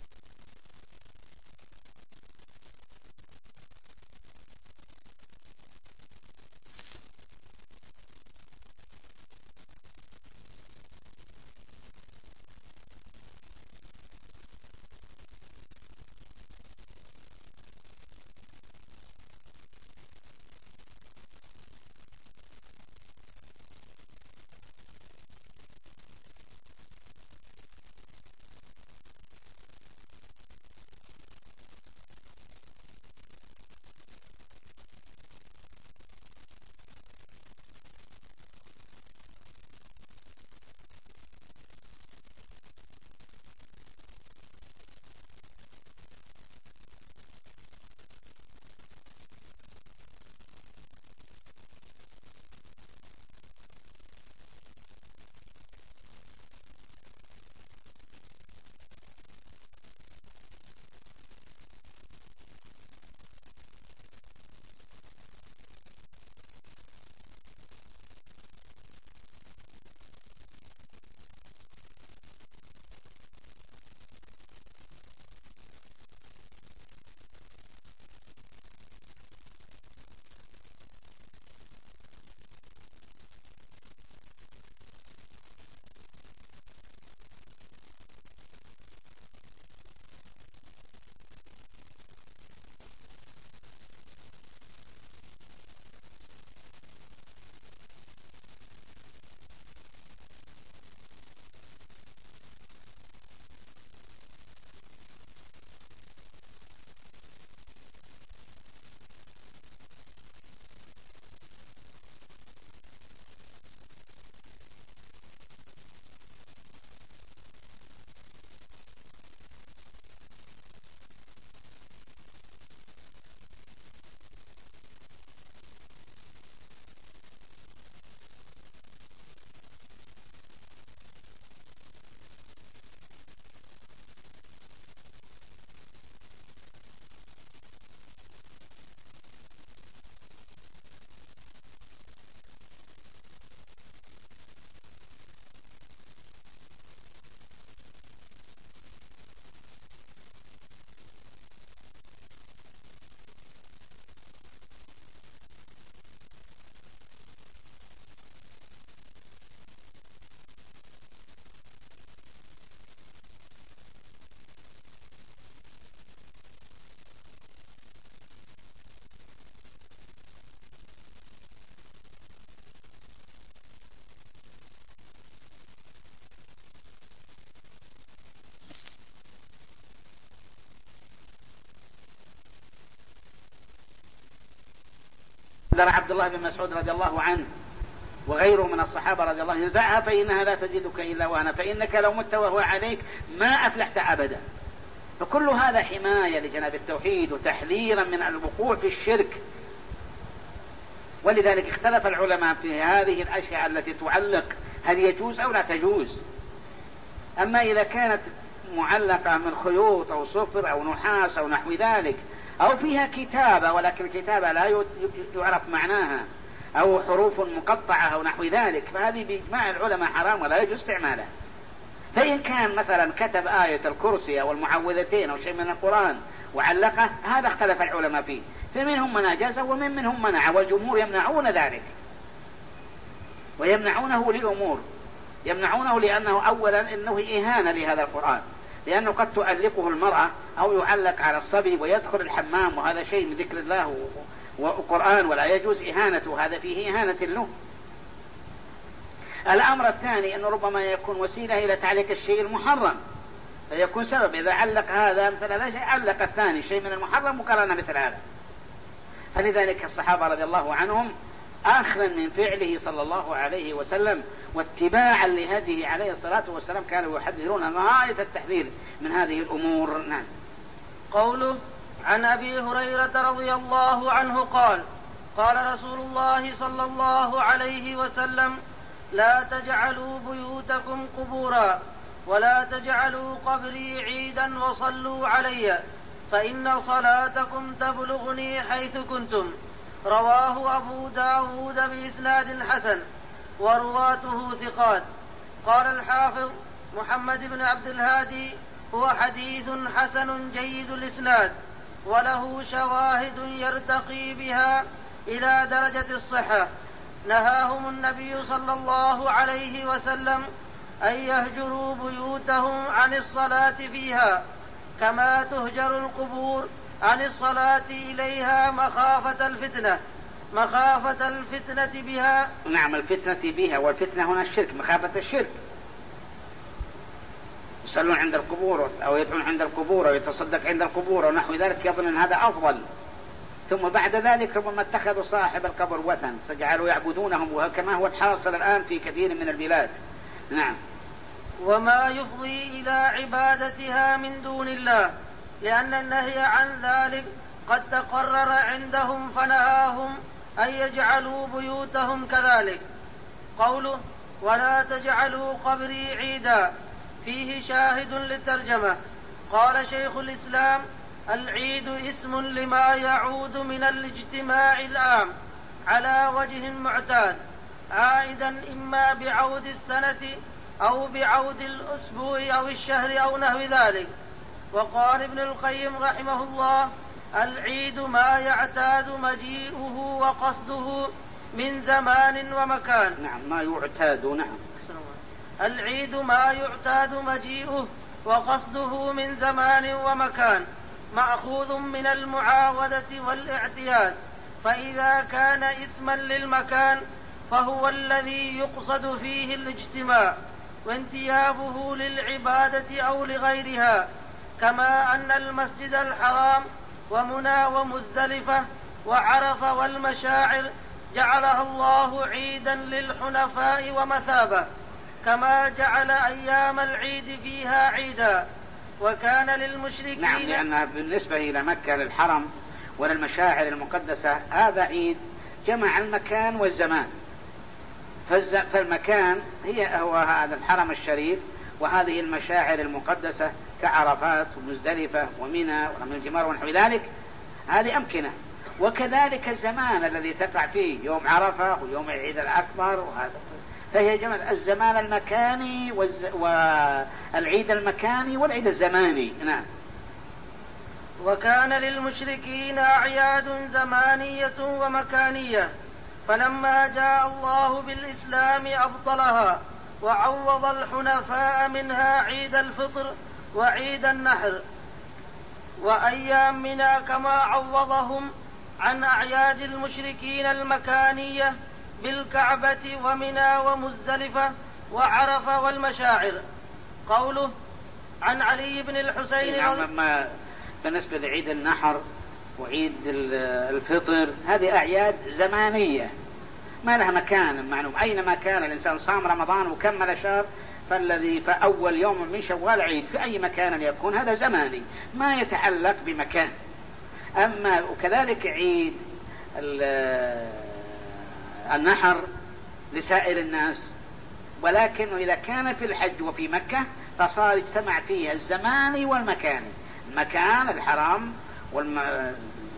قدر عبد الله بن مسعود رضي الله عنه وغيره من الصحابة رضي الله عنه انزعها فإنها لا تجدك إلا وهنا، فإنك لو مت وهو عليك ما أفلحت أبدا. فكل هذا حماية لجناب التوحيد وتحذيرا من الوقوع في الشرك. ولذلك اختلف العلماء في هذه الأشياء التي تعلق هل يجوز أو لا تجوز. أما إذا كانت معلقة من خيوط أو صفر أو نحاس أو نحو ذلك، أو فيها كتابة ولكن الكتابة لا يعرف معناها، أو حروف مقطعة أو نحو ذلك، فهذه بإجماع العلماء حرام ولا يجوز استعمالها. فإن كان مثلا كتب آية الكرسي أو المعوذتين أو شيء من القرآن وعلقه، هذا اختلف العلماء فيه، فمنهم من أجازه ومن منهم منع، والجمهور يمنعون ذلك، ويمنعونه لأمور. يمنعونه لأنه أولا إنه إهانة لهذا القرآن، لأنه قد تؤلقه المرأة أو يعلق على الصبي ويدخل الحمام، وهذا شيء من ذكر الله وقرآن ولا يجوز إهانته، هذا فيه إهانة له. الأمر الثاني أنه ربما يكون وسيلة إلى تعليق الشيء المحرم، فيكون سبب إذا علق هذا مثل هذا شيء، علق الثاني شيء من المحرم وقالنا مثل هذا. فلذلك الصحابة رضي الله عنهم أخذا من فعله صلى الله عليه وسلم واتباعا لهديه عليه الصلاة والسلام كانوا يحذرون غاية التحذير من هذه الأمور. نعم. قوله: عن أبي هريرة رضي الله عنه قال: قال رسول الله صلى الله عليه وسلم: لا تجعلوا بيوتكم قبورا ولا تجعلوا قبري عيدا وصلوا علي فإن صلاتكم تبلغني حيث كنتم. رواه أبو داود بإسناد حسن ورواته ثقات. قال الحافظ محمد بن عبد الهادي: هو حديث حسن جيد الإسناد وله شواهد يرتقي بها إلى درجة الصحة. نهاهم النبي صلى الله عليه وسلم أن يهجروا بيوتهم عن الصلاة فيها كما تهجر القبور عن الصلاة إليها مخافة الفتنة مخافة الفتنة بها. نعم، الفتنة بها، والفتنة هنا الشرك، مخافة الشرك. يصلون عند القبور أو يدعون عند القبور أو يتصدق عند القبور ونحو ذلك، يظن أن هذا أفضل، ثم بعد ذلك ربما اتخذوا صاحب القبر وثن فجعلوا يعبدونهم، وكما هو الحاصل الآن في كثير من البلاد. نعم. وما يفضي إلى عبادتها من دون الله، لأن النهي عن ذلك قد تقرر عندهم فنهاهم أن يجعلوا بيوتهم كذلك. قوله: ولا تجعلوا قبري عيدا، فيه شاهد للترجمة. قال شيخ الإسلام: العيد اسم لما يعود من الاجتماع العام على وجه معتاد، عائدا إما بعود السنة أو بعود الأسبوع أو الشهر أو نحو ذلك. وقال ابن القيم رحمه الله: العيد ما يعتاد مجيئه وقصده من زمان ومكان. نعم، ما يعتاد. نعم. العيد ما يعتاد مجيئه وقصده من زمان ومكان، مأخوذ من المعاودة والاعتياد، فإذا كان اسما للمكان فهو الذي يقصد فيه الاجتماع وانتيابه للعبادة أو لغيرها، كما أن المسجد الحرام ومنى ومزدلفة وعرفة والمشاعر جعلها الله عيدا للحنفاء ومثابة، كما جعل أيام العيد فيها عيدا. وكان للمشركين. نعم، لأنها بالنسبة إلى مكة للحرم وللمشاعر المقدسة هذا عيد جمع المكان والزمان. فالمكان هي هو هذا الحرم الشريف، وهذه المشاعر المقدسة كعرفات ومزدلفة ومنى ورمي الجمار ونحو ذلك، هذه أمكنة. وكذلك الزمان الذي تقع فيه يوم عرفة ويوم العيد الأكبر، وهذا فهي جمع الزمان المكاني والعيد المكاني والعيد الزماني. نعم. وكان للمشركين أعياد زمانية ومكانية، فلما جاء الله بالإسلام أبطلها وعوض الحنفاء منها عيد الفطر وعيد النحر وأيامنا، كما عوضهم عن أعياد المشركين المكانية بالكعبة ومنى ومزدلفة وعرفة والمشاعر. قوله: عن علي بن الحسين. نعم. بالنسبة لعيد النحر وعيد الفطر هذه أعياد زمانية ما لها مكان معلوم، أينما كان الإنسان صام رمضان وكمل شهر فالذي فأول يوم من شوال عيد في أي مكان يكون هذا زماني ما يتعلق بمكان. أما وكذلك عيد النحر لسائر الناس، ولكن إذا كان في الحج وفي مكة فصار اجتمع فيها الزمان والمكان، المكان الحرام والمشاعر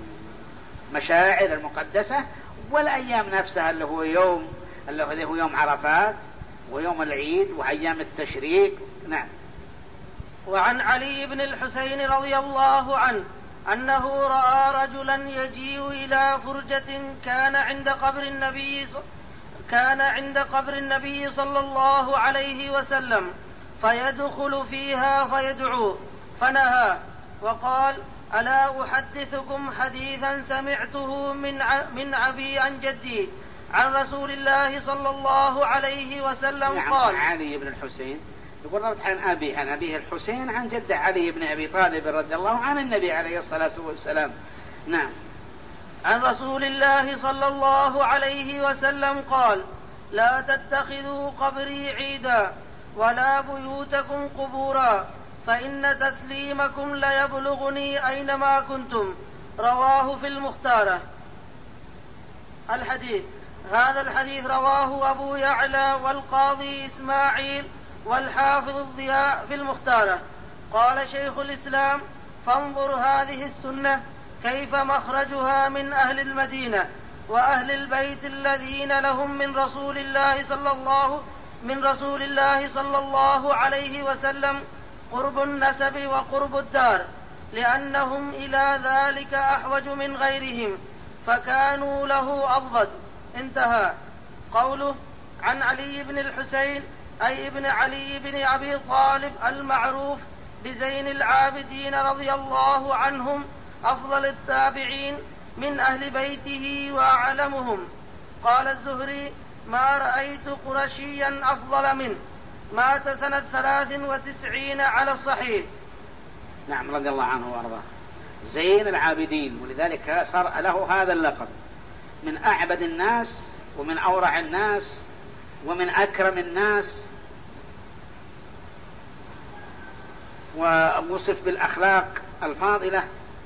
المقدسة، والأيام نفسها اللي هو يوم اللي هو يوم عرفات ويوم العيد وأيام التشريق. نعم. وعن علي بن الحسين رضي الله عنه أنه رأى رجلا يجيء إلى فرجة كان عند قبر النبي كان عند قبر النبي صلى الله عليه وسلم فيدخل فيها فيدعو، فنهى وقال: ألا أحدثكم حديثا سمعته من من أبي عن جدي عن رسول الله صلى الله عليه وسلم. نعم. قال علي بن الحسين يقول روت عن أبي عن أبيه الحسين عن جده علي بن أبي طالب رضي الله عن النبي عليه الصلاة والسلام. نعم. عن رسول الله صلى الله عليه وسلم قال: لا تتخذوا قبري عيدا ولا بيوتكم قبورا، فإن تسليمكم ليبلغني أينما كنتم. رواه في المختارة. الحديث هذا الحديث رواه أبو يعلى والقاضي إسماعيل والحافظ الضياء في المختارة. قال شيخ الإسلام: فانظر هذه السنة كيف مخرجها من أهل المدينة وأهل البيت الذين لهم من رسول الله صلى الله من رسول الله صلى الله عليه وسلم قرب النسب وقرب الدار، لأنهم إلى ذلك أحوج من غيرهم، فكانوا له أضبط. انتهى. قوله عن علي بن الحسين أي ابن علي بن أبي طالب المعروف بزين العابدين رضي الله عنهم، أفضل التابعين من أهل بيته وأعلمهم. قال الزهري: ما رأيت قرشيا أفضل منه. مات سنة ثلاث وتسعين على الصحيح. نعم، رضي الله عنه وأرضاه. زين العابدين، ولذلك صار له هذا اللقب، من أعبد الناس ومن أورع الناس ومن أكرم الناس، ووصف بالأخلاق الفاضلة،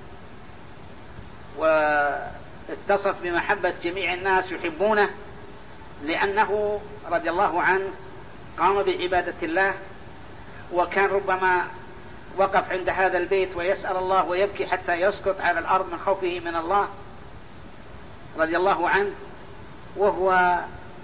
واتصف بمحبة جميع الناس يحبونه، لأنه رضي الله عنه قام بعبادة الله، وكان ربما وقف عند هذا البيت ويسأل الله ويبكي حتى يسقط على الأرض من خوفه من الله رضي الله عنه، وهو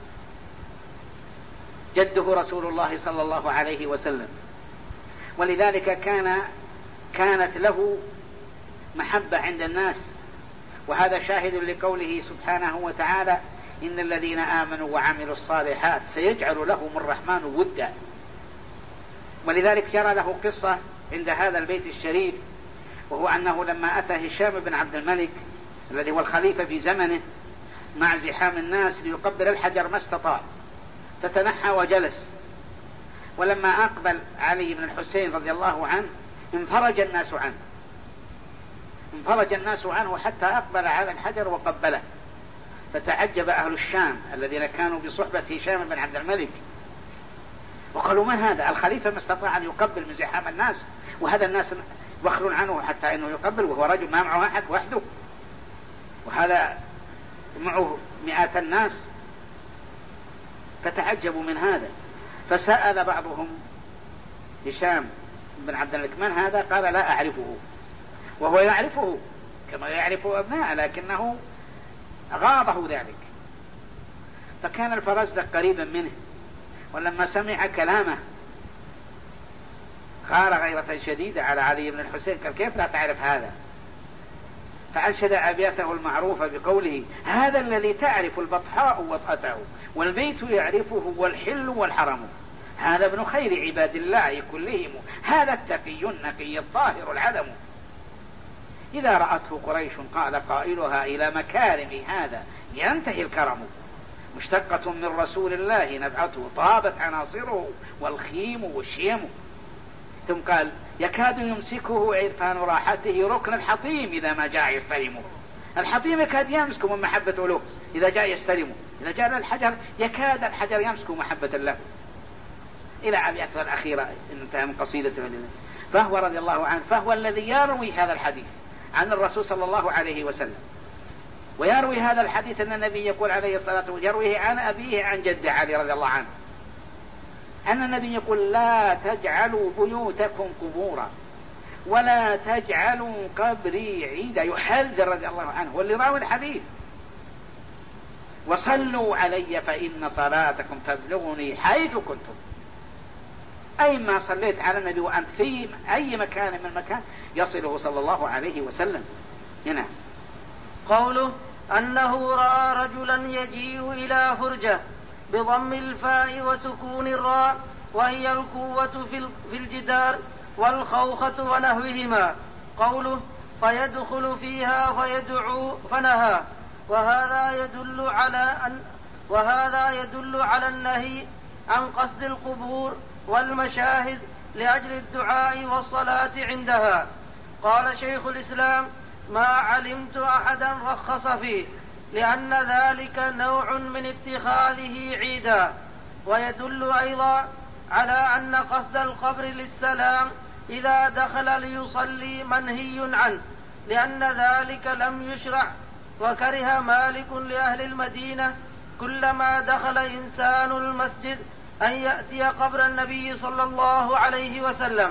جده رسول الله صلى الله عليه وسلم. ولذلك كان كانت له محبة عند الناس، وهذا شاهد لقوله سبحانه وتعالى: إن الذين آمنوا وعملوا الصالحات سيجعل لهم الرحمن ودا. ولذلك جرى له قصة عند هذا البيت الشريف، وهو أنه لما أتى هشام بن عبد الملك الذي هو الخليفة في زمنه مع زحام الناس ليقبل الحجر ما استطاع، فتنحى وجلس، ولما أقبل علي بن الحسين رضي الله عنه انفرج الناس عنه انفرج الناس عنه حتى أقبل على الحجر وقبله، فتعجب أهل الشام الذين كانوا بصحبة هشام بن عبد الملك، وقالوا: من هذا الخليفة ما استطاع أن يقبل من زحام الناس، وهذا الناس يبخلون عنه حتى أنه يقبل، وهو رجل ما معه أحد وحده، وهذا معه مئات الناس. فتعجبوا من هذا، فسأل بعضهم هشام بن عبد الملك: من هذا؟ قال: لا أعرفه. وهو يعرفه كما يعرف أبناء، لكنه غاضه ذلك. فكان الفرزدق قريبا منه، ولما سمع كلامه غار غيرة شديدة على علي بن الحسين، قال: كيف لا تعرف هذا؟ فأنشد أبياته المعروفة بقوله: هذا الذي تعرف البطحاء وطأته، والبيت يعرفه والحل والحرم، هذا ابن خير عباد الله كلهم، هذا التقي النقي الطاهر العلم. إذا رأته قريش قال قائلها: إلى مكارم هذا ينتهي الكرم، مشتقة من رسول الله نبعته، طابت عناصره والخيم والشيم. ثم قال: يكاد يمسكه عرفان راحته ركن الحطيم إذا ما جاء يستلمه. الحطيم يكاد يمسك من محبة له إذا جاء يستلمه، إذا جاء الحجر يكاد الحجر يمسك محبة له، إلى أبياته الأخيرة انتهى من قصيدته. فهو رضي الله عنه فهو الذي يروي هذا الحديث عن الرسول صلى الله عليه وسلم. ويروي هذا الحديث أن النبي يقول عليه الصلاة والسلام، يرويه عن أبيه عن جده علي رضي الله عنه، أن النبي يقول: لا تجعلوا بيوتكم قبورا ولا تجعلوا قبري عيدا، يحذر رضي الله عنه واللي راوي الحديث: وصلوا علي فإن صلاتكم تبلغني حيث كنتم. أي ما صليت على النبي وأنت في أي مكان من المكان يصله صلى الله عليه وسلم. هنا قوله أنه رأى رجلا يجيء إلى فرجة بضم الفاء وسكون الراء، وهي القوة في الجدار والخوخة ونحوهما. قوله فيدخل فيها فيدعو فنهى، وهذا يدل على أن وهذا يدل على النهي عن قصد القبور والمشاهد لأجل الدعاء والصلاة عندها. قال شيخ الإسلام: ما علمت أحدا رخص فيه، لأن ذلك نوع من اتخاذه عيدا. ويدل أيضا على أن قصد القبر للسلام إذا دخل ليصلي منهي عنه، لأن ذلك لم يشرع. وكره مالك لأهل المدينة كلما دخل إنسان المسجد أن يأتي قبر النبي صلى الله عليه وسلم،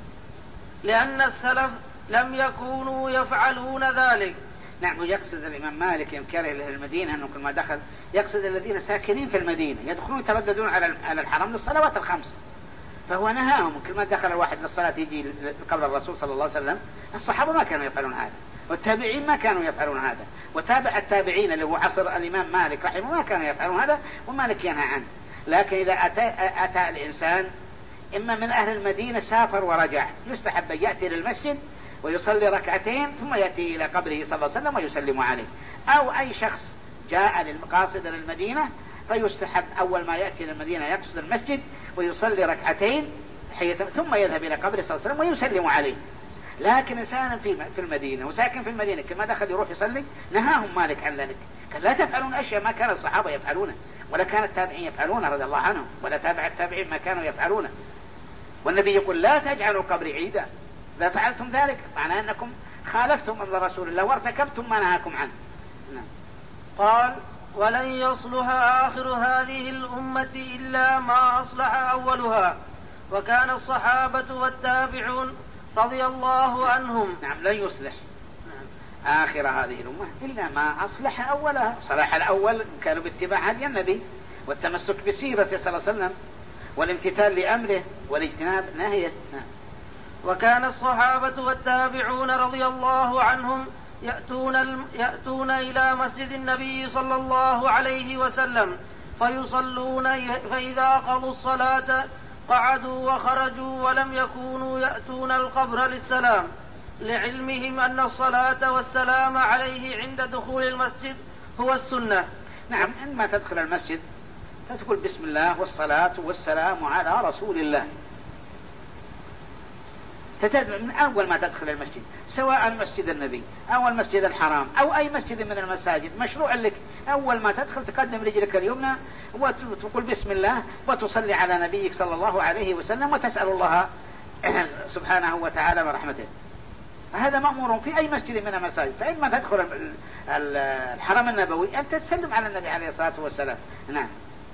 لأن السلف لم يكونوا يفعلون ذلك. نعم، يقصد الإمام مالك ينكره لأهل المدينة أنه كل ما دخل، يقصد الذين ساكنين في المدينة يدخلون يترددون على الحرم للصلوات الخمس، فهو نهاهم. كل ما دخل الواحد للصلاة يجي قبر الرسول صلى الله عليه وسلم. الصحابة ما كانوا يفعلون هذا، والتابعين ما كانوا يفعلون هذا، وتابع التابعين اللي هو عصر الإمام مالك رحمه ما كانوا يفعلون هذا، ومالك ينهى عنه. لكن إذا أتى, أتى الإنسان إما من أهل المدينة سافر ورجع، يستحب أن يأتي للمسجد ويصلي ركعتين ثم يأتي إلى قبره صلى الله عليه وسلم ويسلم عليه. أو أي شخص جاء للقاصد للمدينة فيستحب أول ما يأتي للمدينة يقصد المسجد ويصلي ركعتين ثم يذهب إلى قبره صلى الله عليه وسلم ويسلم عليه. لكن إنسان في المدينة وساكن في المدينة كما دخل يروح يصلي، نهاهم مالك عن ذلك، قال: لا تفعلون أشياء ما كان الصحابة يفعلونه، ولا كان التابعين يفعلونه رضي الله عنهم، ولا تابع التابعين ما كانوا يفعلونه. والنبي يقول: لا تجعلوا قبري عيدا، إذا فعلتم ذلك معناه أنكم خالفتم أمر رسول الله وارتكبتم ما نهاكم عنه. نعم. قال: ولن يصلح آخر هذه الأمة إلا ما أصلح أولها. وكان الصحابة والتابعون رضي الله عنهم. نعم، لن يصلح آخر هذه الأمة إلا ما أصلح أولها. صلاح الأول كانوا باتباع هدي النبي والتمسك بسيرته صلى الله عليه وسلم والامتثال لأمره والاجتناب نهيه. نعم. وكان الصحابة والتابعون رضي الله عنهم يأتون, يأتون إلى مسجد النبي صلى الله عليه وسلم فيصلون، فإذا قضوا الصلاة قعدوا وخرجوا ولم يكونوا يأتون القبر للسلام، لعلمهم أن الصلاة والسلام عليه عند دخول المسجد هو السنة. نعم، عندما تدخل المسجد تقول بسم الله والصلاة والسلام على رسول الله، من أول ما تدخل المسجد، سواء مسجد النبي أو المسجد الحرام أو أي مسجد من المساجد، مشروع لك أول ما تدخل تقدم رجلك اليمنى وتقول بسم الله وتصلي على نبيك صلى الله عليه وسلم وتسأل الله سبحانه وتعالى ورحمته. هذا مأمور في أي مسجد من المساجد. فإما تدخل الحرم النبوي أنت تسلم على النبي عليه الصلاة والسلام. نعم.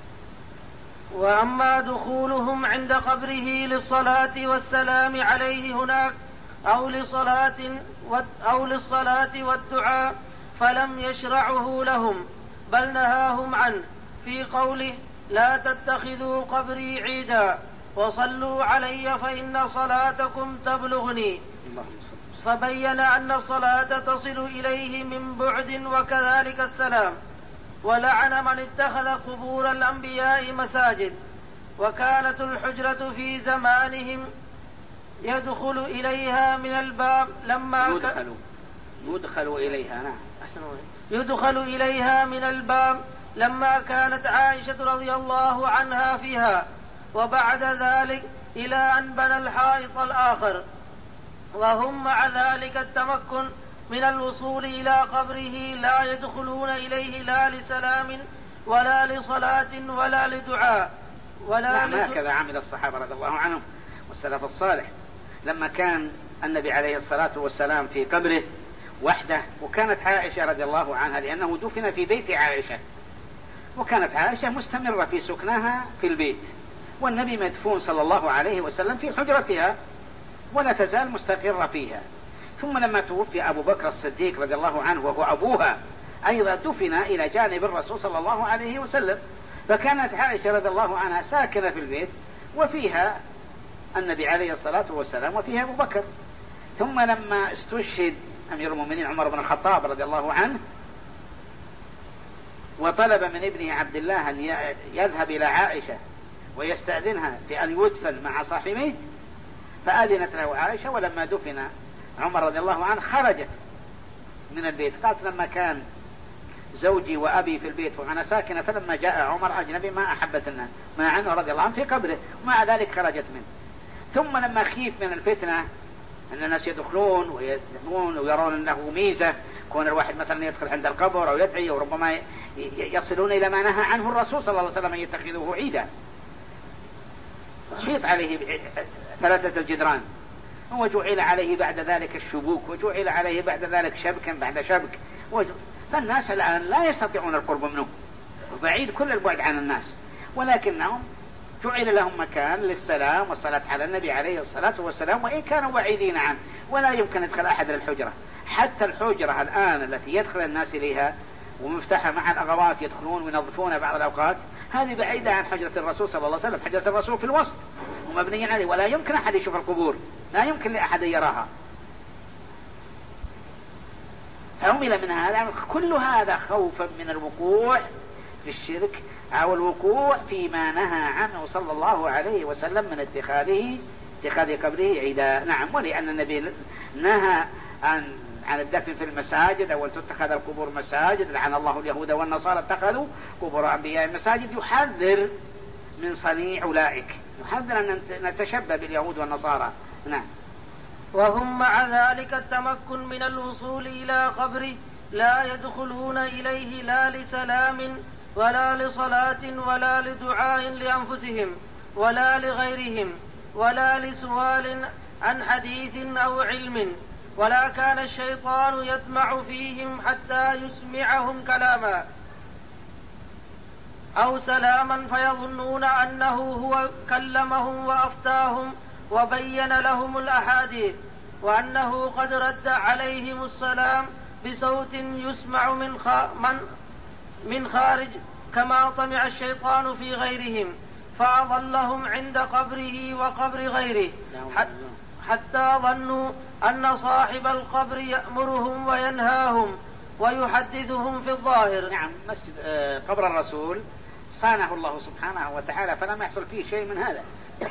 وأما دخولهم عند قبره للصلاة والسلام عليه هناك أو لصلاة أو للصلاة والدعاء فلم يشرعه لهم، بل نهاهم عنه في قوله: لا تتخذوا قبري عيدا وصلوا علي فإن صلاتكم تبلغني. فبين أن الصلاة تصل إليه من بعد وكذلك السلام. ولعن من اتخذ قبور الأنبياء مساجد. وكانت الحجرة في زمانهم يدخل إليها من الباب لما يدخل, يدخل إليها نعم يدخل إليها من الباب لما كانت عائشة رضي الله عنها فيها، وبعد ذلك إلى أن بنى الحائط الآخر، وهم مع ذلك التمكن من الوصول إلى قبره لا يدخلون إليه لا لسلام ولا لصلاة ولا لدعاء ولا نعم. هكذا عمل الصحابة رضي الله عنهم والسلف الصالح. لما كان النبي عليه الصلاة والسلام في قبره وحده، وكانت عائشة رضي الله عنها لأنه دفن في بيت عائشة، وكانت عائشة مستمرة في سكنها في البيت، والنبي مدفون صلى الله عليه وسلم في حجرتها ولا تزال مستقرة فيها. ثم لما توفي أبو بكر الصديق رضي الله عنه وهو أبوها أيضا دفن إلى جانب الرسول صلى الله عليه وسلم، فكانت عائشة رضي الله عنها ساكنة في البيت وفيها النبي عليه الصلاة والسلام وفيها أبو بكر. ثم لما استشهد أمير المؤمنين عمر بن الخطاب رضي الله عنه وطلب من ابنه عبد الله أن يذهب إلى عائشة ويستأذنها في أن يدفن مع صاحبه، فأذنت له عائشة، ولما دفن عمر رضي الله عنه خرجت من البيت، قالت لما كان زوجي وأبي في البيت وأنا ساكنة، فلما جاء عمر أجنبي ما أحبت الناس مع عنه رضي الله عنه في قبره، ومع ذلك خرجت منه. ثم لما خيف من الفتنة أن الناس يدخلون ويذهبون ويرون أنه ميزة كون الواحد مثلا يدخل عند القبر أو يدعي، وربما يصلون إلى ما نهى عنه الرسول صلى الله عليه وسلم أن يتخذوه عيدا، خيف عليه ثلاثة الجدران، وجعل عليه بعد ذلك الشبوك، وجعل عليه بعد ذلك شبكا بعد شبك، فالناس الآن لا يستطيعون القرب منه، وبعيد كل البعد عن الناس، ولكنهم جعل لهم مكان للسلام والصلاة على النبي عليه الصلاة والسلام، وإن كانوا بعيدين عنه ولا يمكن يدخل أحد للحجرة. حتى الحجرة الآن التي يدخل الناس إليها ومفتاحة مع الأغوات يدخلون وينظفون بعض الأوقات، هذه بعيدة عن حجرة الرسول صلى الله عليه وسلم. حجرة الرسول في الوسط ومبنية عليه، ولا يمكن أحد يشوف القبور، لا يمكن لأحد يراها. فعمل من هذا كل هذا خوفا من الوقوع في الشرك أو الوقوع فيما نهى عنه صلى الله عليه وسلم من اتخاذه اتخاذ قبره عيدا. نعم، ولأن النبي نهى عن عن الدفن في المساجد أو أن تتخذ القبور مساجد، لعن الله اليهود والنصارى اتخذوا قبور أنبياء مساجد، يحذر من صنيع أولئك، يحذر أن نتشبه باليهود والنصارى. نعم. وهم مع ذلك التمكن من الوصول إلى قبره لا يدخلون إليه لا لسلام ولا لصلاة ولا لدعاء لأنفسهم ولا لغيرهم ولا لسؤال عن حديث أو علم، ولا كان الشيطان يطمع فيهم حتى يسمعهم كلاما أو سلاما فيظنون أنه هو كلمهم وأفتاهم وبين لهم الأحاديث، وأنه قد رد عليهم السلام بصوت يسمع من, من, من خارج، كما طمع الشيطان في غيرهم فأضلهم عند قبره وقبر غيره، حتى ظنوا أن صاحب القبر يأمرهم وينهاهم ويحدثهم في الظاهر. نعم، مسجد قبر الرسول صانه الله سبحانه وتعالى فلم يحصل فيه شيء من هذا.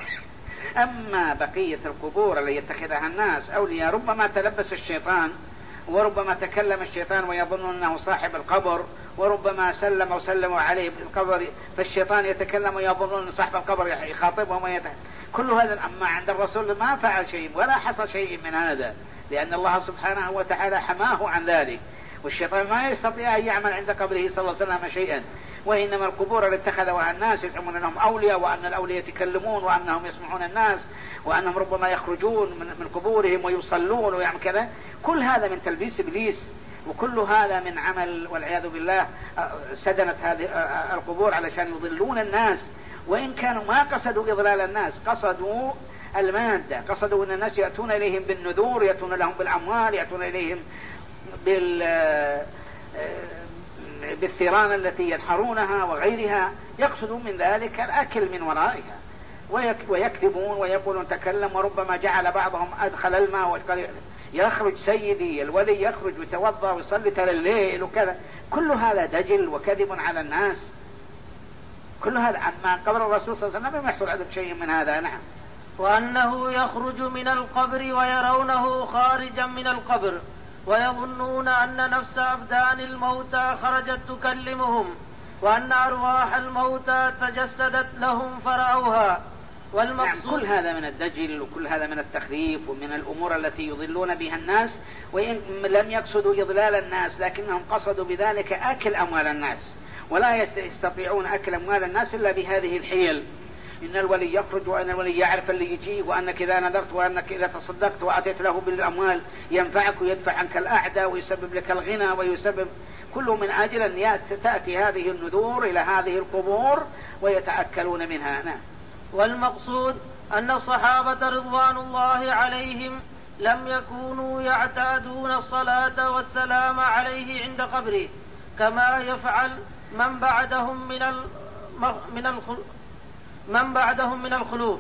أما بقية القبور اللي يتخذها الناس أولياء، ربما تلبس الشيطان وربما تكلم الشيطان ويظن أنه صاحب القبر، وربما سلم وسلموا عليه بالقبر فالشيطان يتكلم ويظن أن صاحب القبر يخاطبهم ويتحدث. كل هذا. أما عند الرسول ما فعل شيء ولا حصل شيء من هذا، لأن الله سبحانه وتعالى حماه عن ذلك، والشيطان ما يستطيع أن يعمل عند قبره صلى الله عليه وسلم شيئا. وإنما القبور اللي اتخذوها الناس يزعمون أنهم أولياء، وأن الأولياء يتكلمون، وأنهم يسمعون الناس، وأنهم ربما يخرجون من قبورهم ويصلون ويعمل كذا. كل هذا من تلبيس إبليس، وكل هذا من عمل والعياذ بالله سدنت هذه القبور علشان يضلون الناس، وإن كانوا ما قصدوا إضلال الناس، قصدوا المادة، قصدوا أن الناس يأتون إليهم بالنذور، يأتون لهم بالأموال، يأتون إليهم بال بالثيران التي ينحرونها وغيرها، يقصدون من ذلك الأكل من ورائها، ويكذبون ويقولون تكلم، وربما جعل بعضهم أدخل الماء يخرج سيدي الولي يخرج ويتوضأ ويصلي ترى الليل وكذا. كل هذا دجل وكذب على الناس، كل هذا. أما قبر الرسول صلى الله عليه وسلم ما يحصل عندهم شيء من هذا. نعم. وأنه يخرج من القبر ويرونه خارجا من القبر، ويظنون أن نفس أبدان الموتى خرجت تكلمهم، وأن أرواح الموتى تجسدت لهم فرأوها. والمقصود نعم، كل هذا من الدجل، وكل هذا من التخريف ومن الأمور التي يضلون بها الناس، وإن لم يقصدوا إضلال الناس لكنهم قصدوا بذلك أكل أموال الناس، ولا يستطيعون أكل أموال الناس إلا بهذه الحيل. إن الولي يخرج وأن الولي يعرف اللي يجي، وأنك إذا نذرت وأنك إذا تصدقت وأتيت له بالأموال ينفعك ويدفع عنك الأعداء ويسبب لك الغنى ويسبب كله من أجل أن تأتي هذه النذور إلى هذه القبور ويتأكلون منها. نعم. والمقصود أن الصحابة رضوان الله عليهم لم يكونوا يعتادون الصلاة والسلام عليه عند قبره كما يفعل من بعدهم من من الخل... من بعدهم من الخلوف.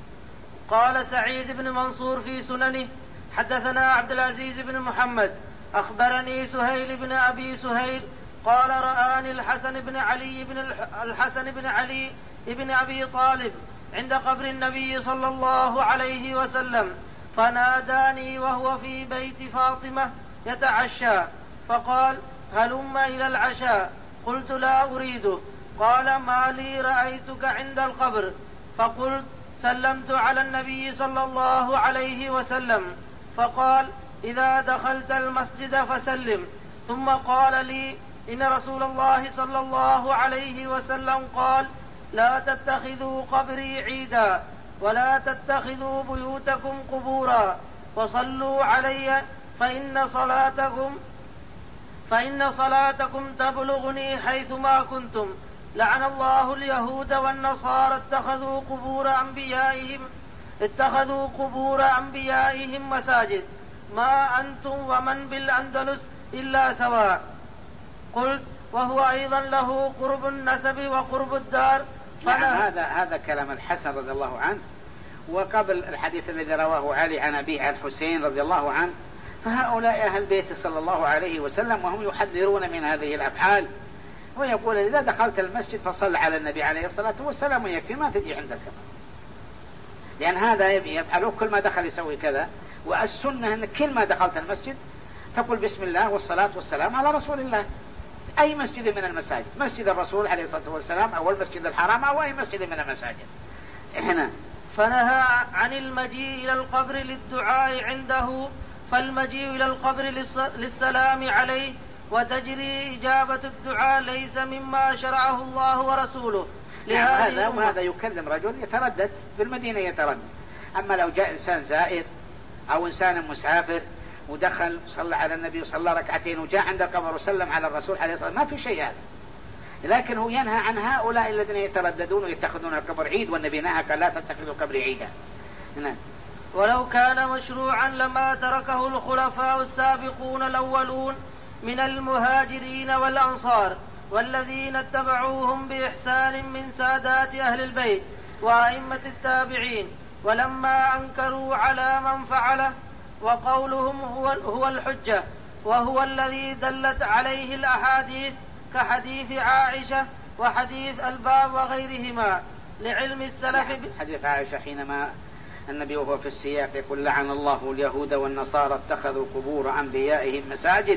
قال سعيد بن منصور في سننه: حدثنا عبد العزيز بن محمد أخبرني سهيل بن أبي سهيل قال رآني الحسن بن علي بن الحسن بن علي بن أبي طالب عند قبر النبي صلى الله عليه وسلم فناداني وهو في بيت فاطمة يتعشى فقال: هلم إلى العشاء. قلت: لا أريده. قال: ما لي رأيتك عند القبر؟ فقلت: سلمت على النبي صلى الله عليه وسلم. فقال: إذا دخلت المسجد فسلم. ثم قال لي: إن رسول الله صلى الله عليه وسلم قال: لا تتخذوا قبري عيدا ولا تتخذوا بيوتكم قبورا وصلوا علي فإن صلاتكم فإن صلاتكم تبلغني حيثما كنتم. لعن الله اليهود والنصارى اتخذوا قبور أنبيائهم اتخذوا قبور أنبيائهم مساجد ما أنتم ومن بالأندلس إلا سواء. قلت: وهو أيضا له قرب النسب وقرب الدار. نعم. هذا هذا كلام الحسن رضي الله عنه، وقبل الحديث الذي رواه علي عن أبيه عن حسين رضي الله عنه. فهؤلاء أهل بيت صلى الله عليه وسلم وهم يحذرون من هذه الأفعال، ويقول: إذا دخلت المسجد فصل على النبي عليه الصلاة والسلام ويكفي، ما تجي عندك، لأن هذا يفعله كل ما دخل يسوي كذا. والسنة أن كل ما دخلت المسجد تقول بسم الله والصلاة والسلام على رسول الله، أي مسجد من المساجد، مسجد الرسول عليه الصلاة والسلام أو المسجد الحرام أو أي مسجد من المساجد. هنا فنهى عن المجيء إلى القبر للدعاء عنده، فالمجيء إلى القبر للسلام عليه وتجري إجابة الدعاء ليس مما شرعه الله ورسوله. هذا وهذا يكلم رجل يتردد في المدينة يتردد. أما لو جاء إنسان زائر أو إنسان مسافر ودخل صلى على النبي وصلى ركعتين وجاء عند القبر وسلم على الرسول عليه الصلاة والسلام ما في شيء هذا، لكن هو ينهى عن هؤلاء الذين يترددون ويتخذون القبر عيد، والنبي نهى قال: لا تتخذوا قبر عيدا. نعم. ولو كان مشروعا لما تركه الخلفاء السابقون الأولون من المهاجرين والأنصار والذين اتبعوهم بإحسان من سادات أهل البيت وأئمة التابعين، ولما أنكروا على من فعله، وقولهم هو, هو الحجة، وهو الذي دلت عليه الأحاديث كحديث عائشة وحديث الباب وغيرهما. لعلم السلف حديث عائشة حينما النبي وهو في السياق يقول: لعن الله اليهود والنصارى اتخذوا قبور أنبيائهم مساجد،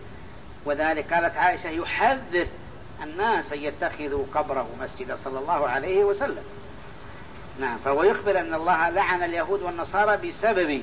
وذلك قالت عائشة يحذر الناس أن يتخذوا قبره مسجدا صلى الله عليه وسلم. نعم. فهو يخبر أن الله لعن اليهود والنصارى بسبب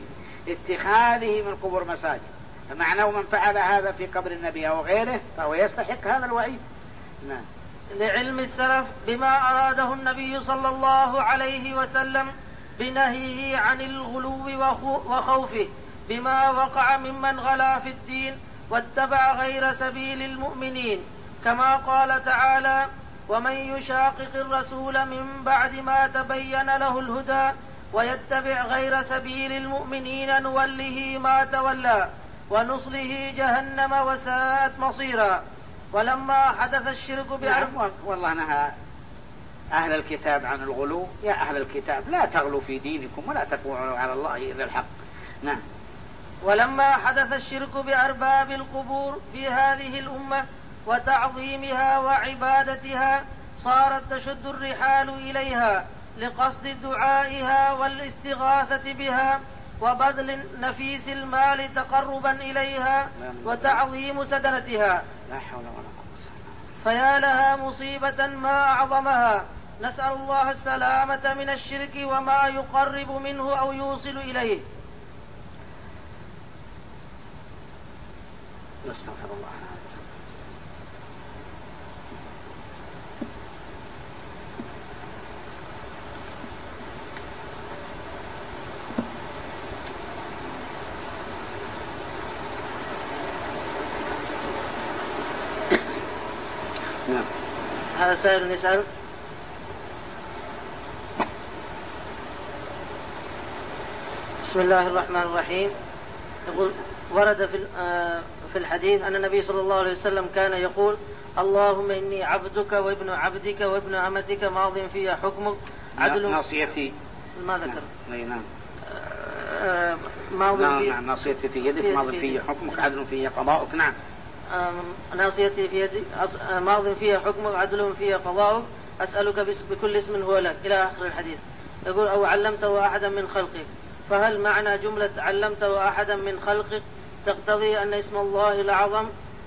اتخاذه من قبور مساجد، فمعناه من فعل هذا في قبر النبي أو غيره فهو يستحق هذا الوعيد. نعم. لعلم السلف بما أراده النبي صلى الله عليه وسلم بنهيه عن الغلو وخوفه بما وقع ممن غلا في الدين واتبع غير سبيل المؤمنين، كما قال تعالى: ومن يشاقق الرسول من بعد ما تبين له الهدى ويتبع غير سبيل المؤمنين نوله ما تولى ونصله جهنم وساءت مصيرا. ولما حدث الشرك بأربع نعم. والله نهى أهل الكتاب عن الغلو. يا أهل الكتاب لا تغلوا في دينكم ولا تقولوا على الله إلا الحق. نعم. ولما حدث الشرك بأرباب القبور في هذه الأمة وتعظيمها وعبادتها صارت تشد الرحال إليها لقصد دعائها والاستغاثة بها وبذل نفيس المال تقربا إليها وتعظيم سدنتها. لا حول ولا قوة. فيا لها مصيبة ما أعظمها. نسأل الله السلامة من الشرك وما يقرب منه أو يوصل إليه. نستغفر الله. هذا سائل يسأل: بسم الله الرحمن الرحيم. يقول: ورد في في الحديث أن النبي صلى الله عليه وسلم كان يقول: اللهم إني عبدك وابن عبدك وابن أمتك ماض في حكمك عدل. ناصيتي ما ذكر. نعم. ماض في نعم. ناصيتي في يدك ماض في حكمك عدل في قضاؤك. نعم. ناصيتي في يدك ماض فيها حكمك عدل فيها قضاؤك أسألك بكل اسم هو لك إلى آخر الحديث. يقول: أو علمته أحدا من خلقك. فهل معنى جملة علمته أحدا من خلقك تقتضي أن اسم الله الأعظم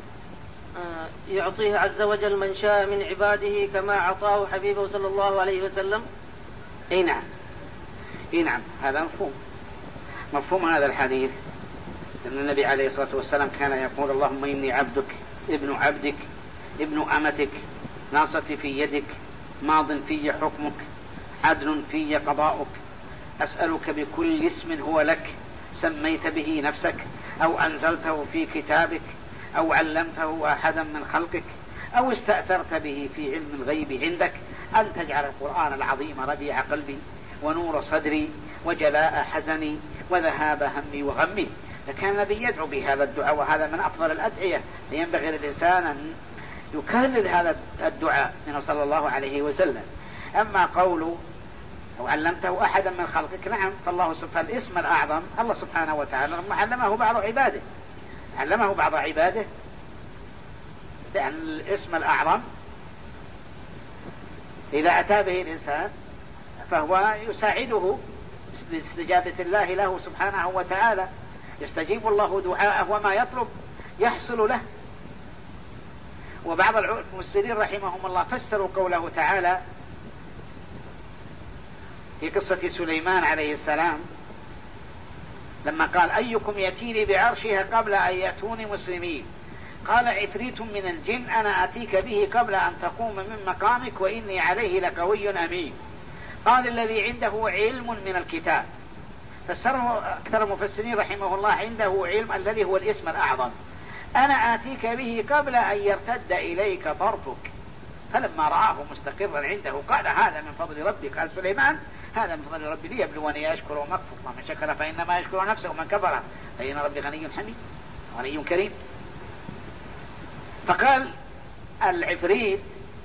يعطيه عز وجل من شاء من عباده كما أعطاه حبيبه صلى الله عليه وسلم؟ اي نعم. اي نعم، هذا مفهوم مفهوم هذا الحديث، أن النبي عليه الصلاة والسلام كان يقول: اللهم إني عبدك ابن عبدك ابن أمتك ناصتي في يدك ماض في حكمك عدل في قضاؤك أسألك بكل اسم هو لك سميت به نفسك أو أنزلته في كتابك أو علمته أحدا من خلقك أو استأثرت به في علم الغيب عندك أن تجعل القرآن العظيم ربيع قلبي ونور صدري وجلاء حزني وذهاب همي وغمي. فكان النبي يدعو بهذا الدعاء، وهذا من أفضل الأدعية، فينبغي للإنسان أن يكرر هذا الدعاء منه صلى الله عليه وسلم. أما قوله أو علمته أحدا من خلقك، نعم، فالله سبحانه الاسم الأعظم الله سبحانه وتعالى علمه بعض عباده علمه بعض عباده لأن الاسم الأعظم إذا أتى به الإنسان فهو يساعده باستجابة الله له سبحانه وتعالى، يستجيب الله دعاءه وما يطلب يحصل له. وبعض المفسرين رحمهم الله فسروا قوله تعالى في قصة سليمان عليه السلام لما قال: أيكم يأتيني بعرشها قبل أن يأتوني مسلمين؟ قال: عفريت من الجن أنا أتيك به قبل أن تقوم من مقامك وإني عليه لقوي أمين. قال: الذي عنده علم من الكتاب. فسره أكثر المفسرين رحمه الله عنده علم الذي هو الاسم الأعظم، أنا آتيك به قبل أن يرتد إليك طرفك. فلما رآه مستقرا عنده قال: هذا من فضل ربي. قال سليمان: هذا من فضل ربي ليبلوني أشكر وما أكفر، ومن شكر فإنما يشكر نفسه ومن كفر فإن ربي غني حميد غني كريم. فقال العفريت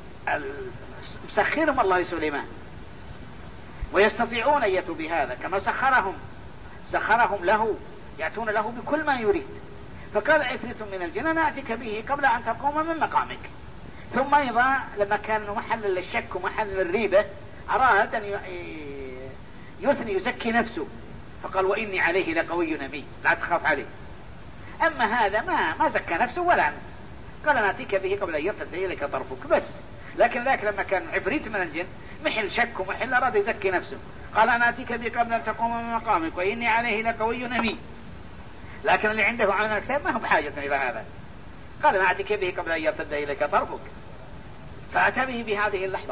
مسخرهم الله لسليمان ويستطيعون أن يأتوا بهذا كما سخرهم سخرهم له، يأتون له بكل ما يريد. فقال عفريت من الجن نأتيك به قبل أن تقوم من مقامك. ثم أيضا لما كان محل للشك ومحل للريبة أراد أن يثني يزكي نفسه فقال: وإني عليه لقوي أمين، لا تخاف عليه. أما هذا ما ما زكى نفسه ولا قال: نأتيك به قبل أن يرتد إليك طرفك بس. لكن ذاك لما كان عفريت من الجن محل شك ومحل أراد يزكي نفسه قال: أنا أتيك به قبل أن تقوم من مقامك وإني عليه لقوي أمين. لكن اللي عنده عمل الكتاب ما هو بحاجة إلى هذا، قال: أنا أتيك به قبل أن يرتد إليك طرفك. فأتى به بهذه اللحظة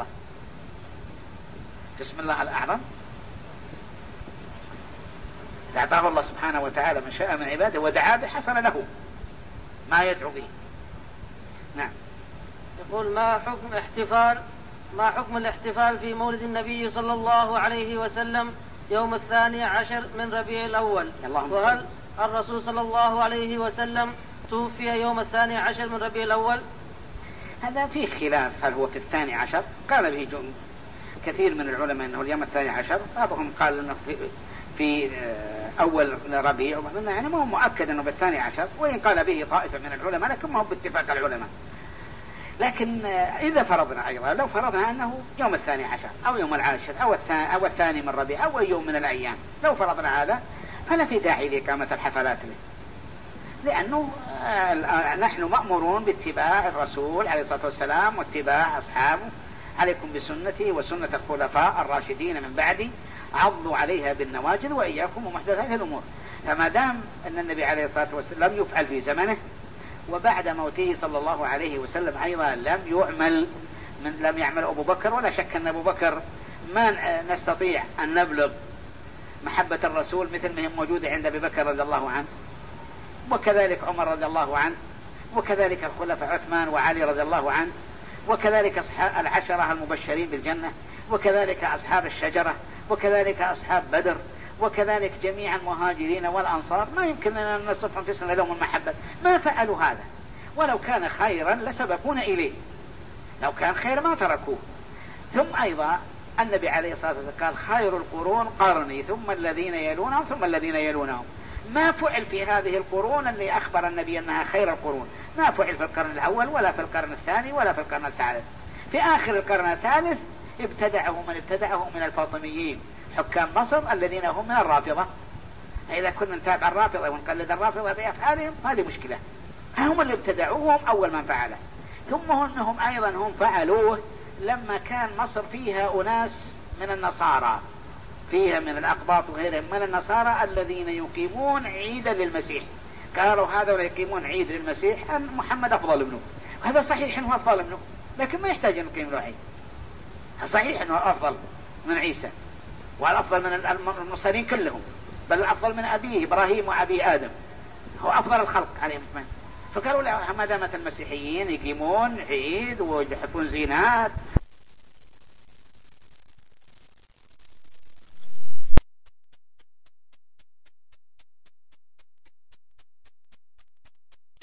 بسم الله الأعظم، أعطاه الله سبحانه وتعالى من شاء من عباده ودعا به حصل له ما يدعو به. نعم. يقول: ما حكم احتفال ما حكم الاحتفال في مولد النبي صلى الله عليه وسلم يوم الثاني عشر من ربيع الأول؟ وهل الرسول صلى الله عليه وسلم توفي يوم الثاني عشر من ربيع الأول؟ هذا فيه خلاف، هل هو في الثاني عشر؟ قال به كثير من العلماء أنه اليوم الثاني عشر، بعضهم قال أنه في, في أول ربيع، يعني ما هو مؤكد أنه بالثاني عشر، وإن قال به طائفة من العلماء لكن ما هو باتفاق العلماء. لكن إذا فرضنا أيضا لو فرضنا أنه يوم الثاني عشر أو يوم العاشر أو الثاني, أو الثاني من ربيع أو أي يوم من الأيام، لو فرضنا هذا فلا في داعي لإقامة الحفلات له، لأنه نحن مأمورون باتباع الرسول عليه الصلاة والسلام واتباع أصحابه. عليكم بسنتي وسنة الخلفاء الراشدين من بعدي عضوا عليها بالنواجذ وإياكم ومحدثات الأمور. فما دام أن النبي عليه الصلاة والسلام لم يفعل في زمنه وبعد موته صلى الله عليه وسلم أيضا لم يعمل من لم يعمل أبو بكر، ولا شك أن أبو بكر ما نستطيع أن نبلغ محبة الرسول مثل ما هي موجودة عند أبي بكر رضي الله عنه، وكذلك عمر رضي الله عنه، وكذلك الخلفاء عثمان وعلي رضي الله عنه. وكذلك أصحاب العشرة المبشرين بالجنة، وكذلك أصحاب الشجرة، وكذلك أصحاب بدر، وكذلك جميع المهاجرين والأنصار. ما يمكن أن نصفهم في سنة لهم المحبة، ما فعلوا هذا، ولو كان خيرا لسبقون إليه، لو كان خير ما تركوه. ثم أيضا النبي عليه الصلاة والسلام قال خير القرون قرني ثم الذين يلونهم ثم الذين يلونهم. ما فعل في هذه القرون اللي أخبر النبي أنها خير القرون، ما فعل في القرن الأول ولا في القرن الثاني ولا في القرن الثالث. في آخر القرن الثالث ابتدعه من ابتدعه من الفاطميين حكام مصر الذين هم من الرافضة. إذا كنا نتابع الرافضة ونقلد الرافضة بأفعالهم هذه مشكلة، هم اللي ابتدعوهم أول من فعله. ثم أنهم أيضا هم فعلوه لما كان مصر فيها أناس من النصارى، فيها من الأقباط وغيرهم من النصارى الذين يقيمون عيدا للمسيح. قالوا هذا يقيمون عيد للمسيح أن محمد أفضل منه، وهذا صحيح أنه أفضل منه، لكن ما يحتاج أن نقيم له عيد. صحيح أنه أفضل من عيسى والأفضل من المرسلين كلهم، بل الأفضل من أبيه إبراهيم وأبي آدم، هو أفضل الخلق عليهم اثنين. فقالوا لا، ما دامت المسيحيين يقيمون عيد ويحطون زينات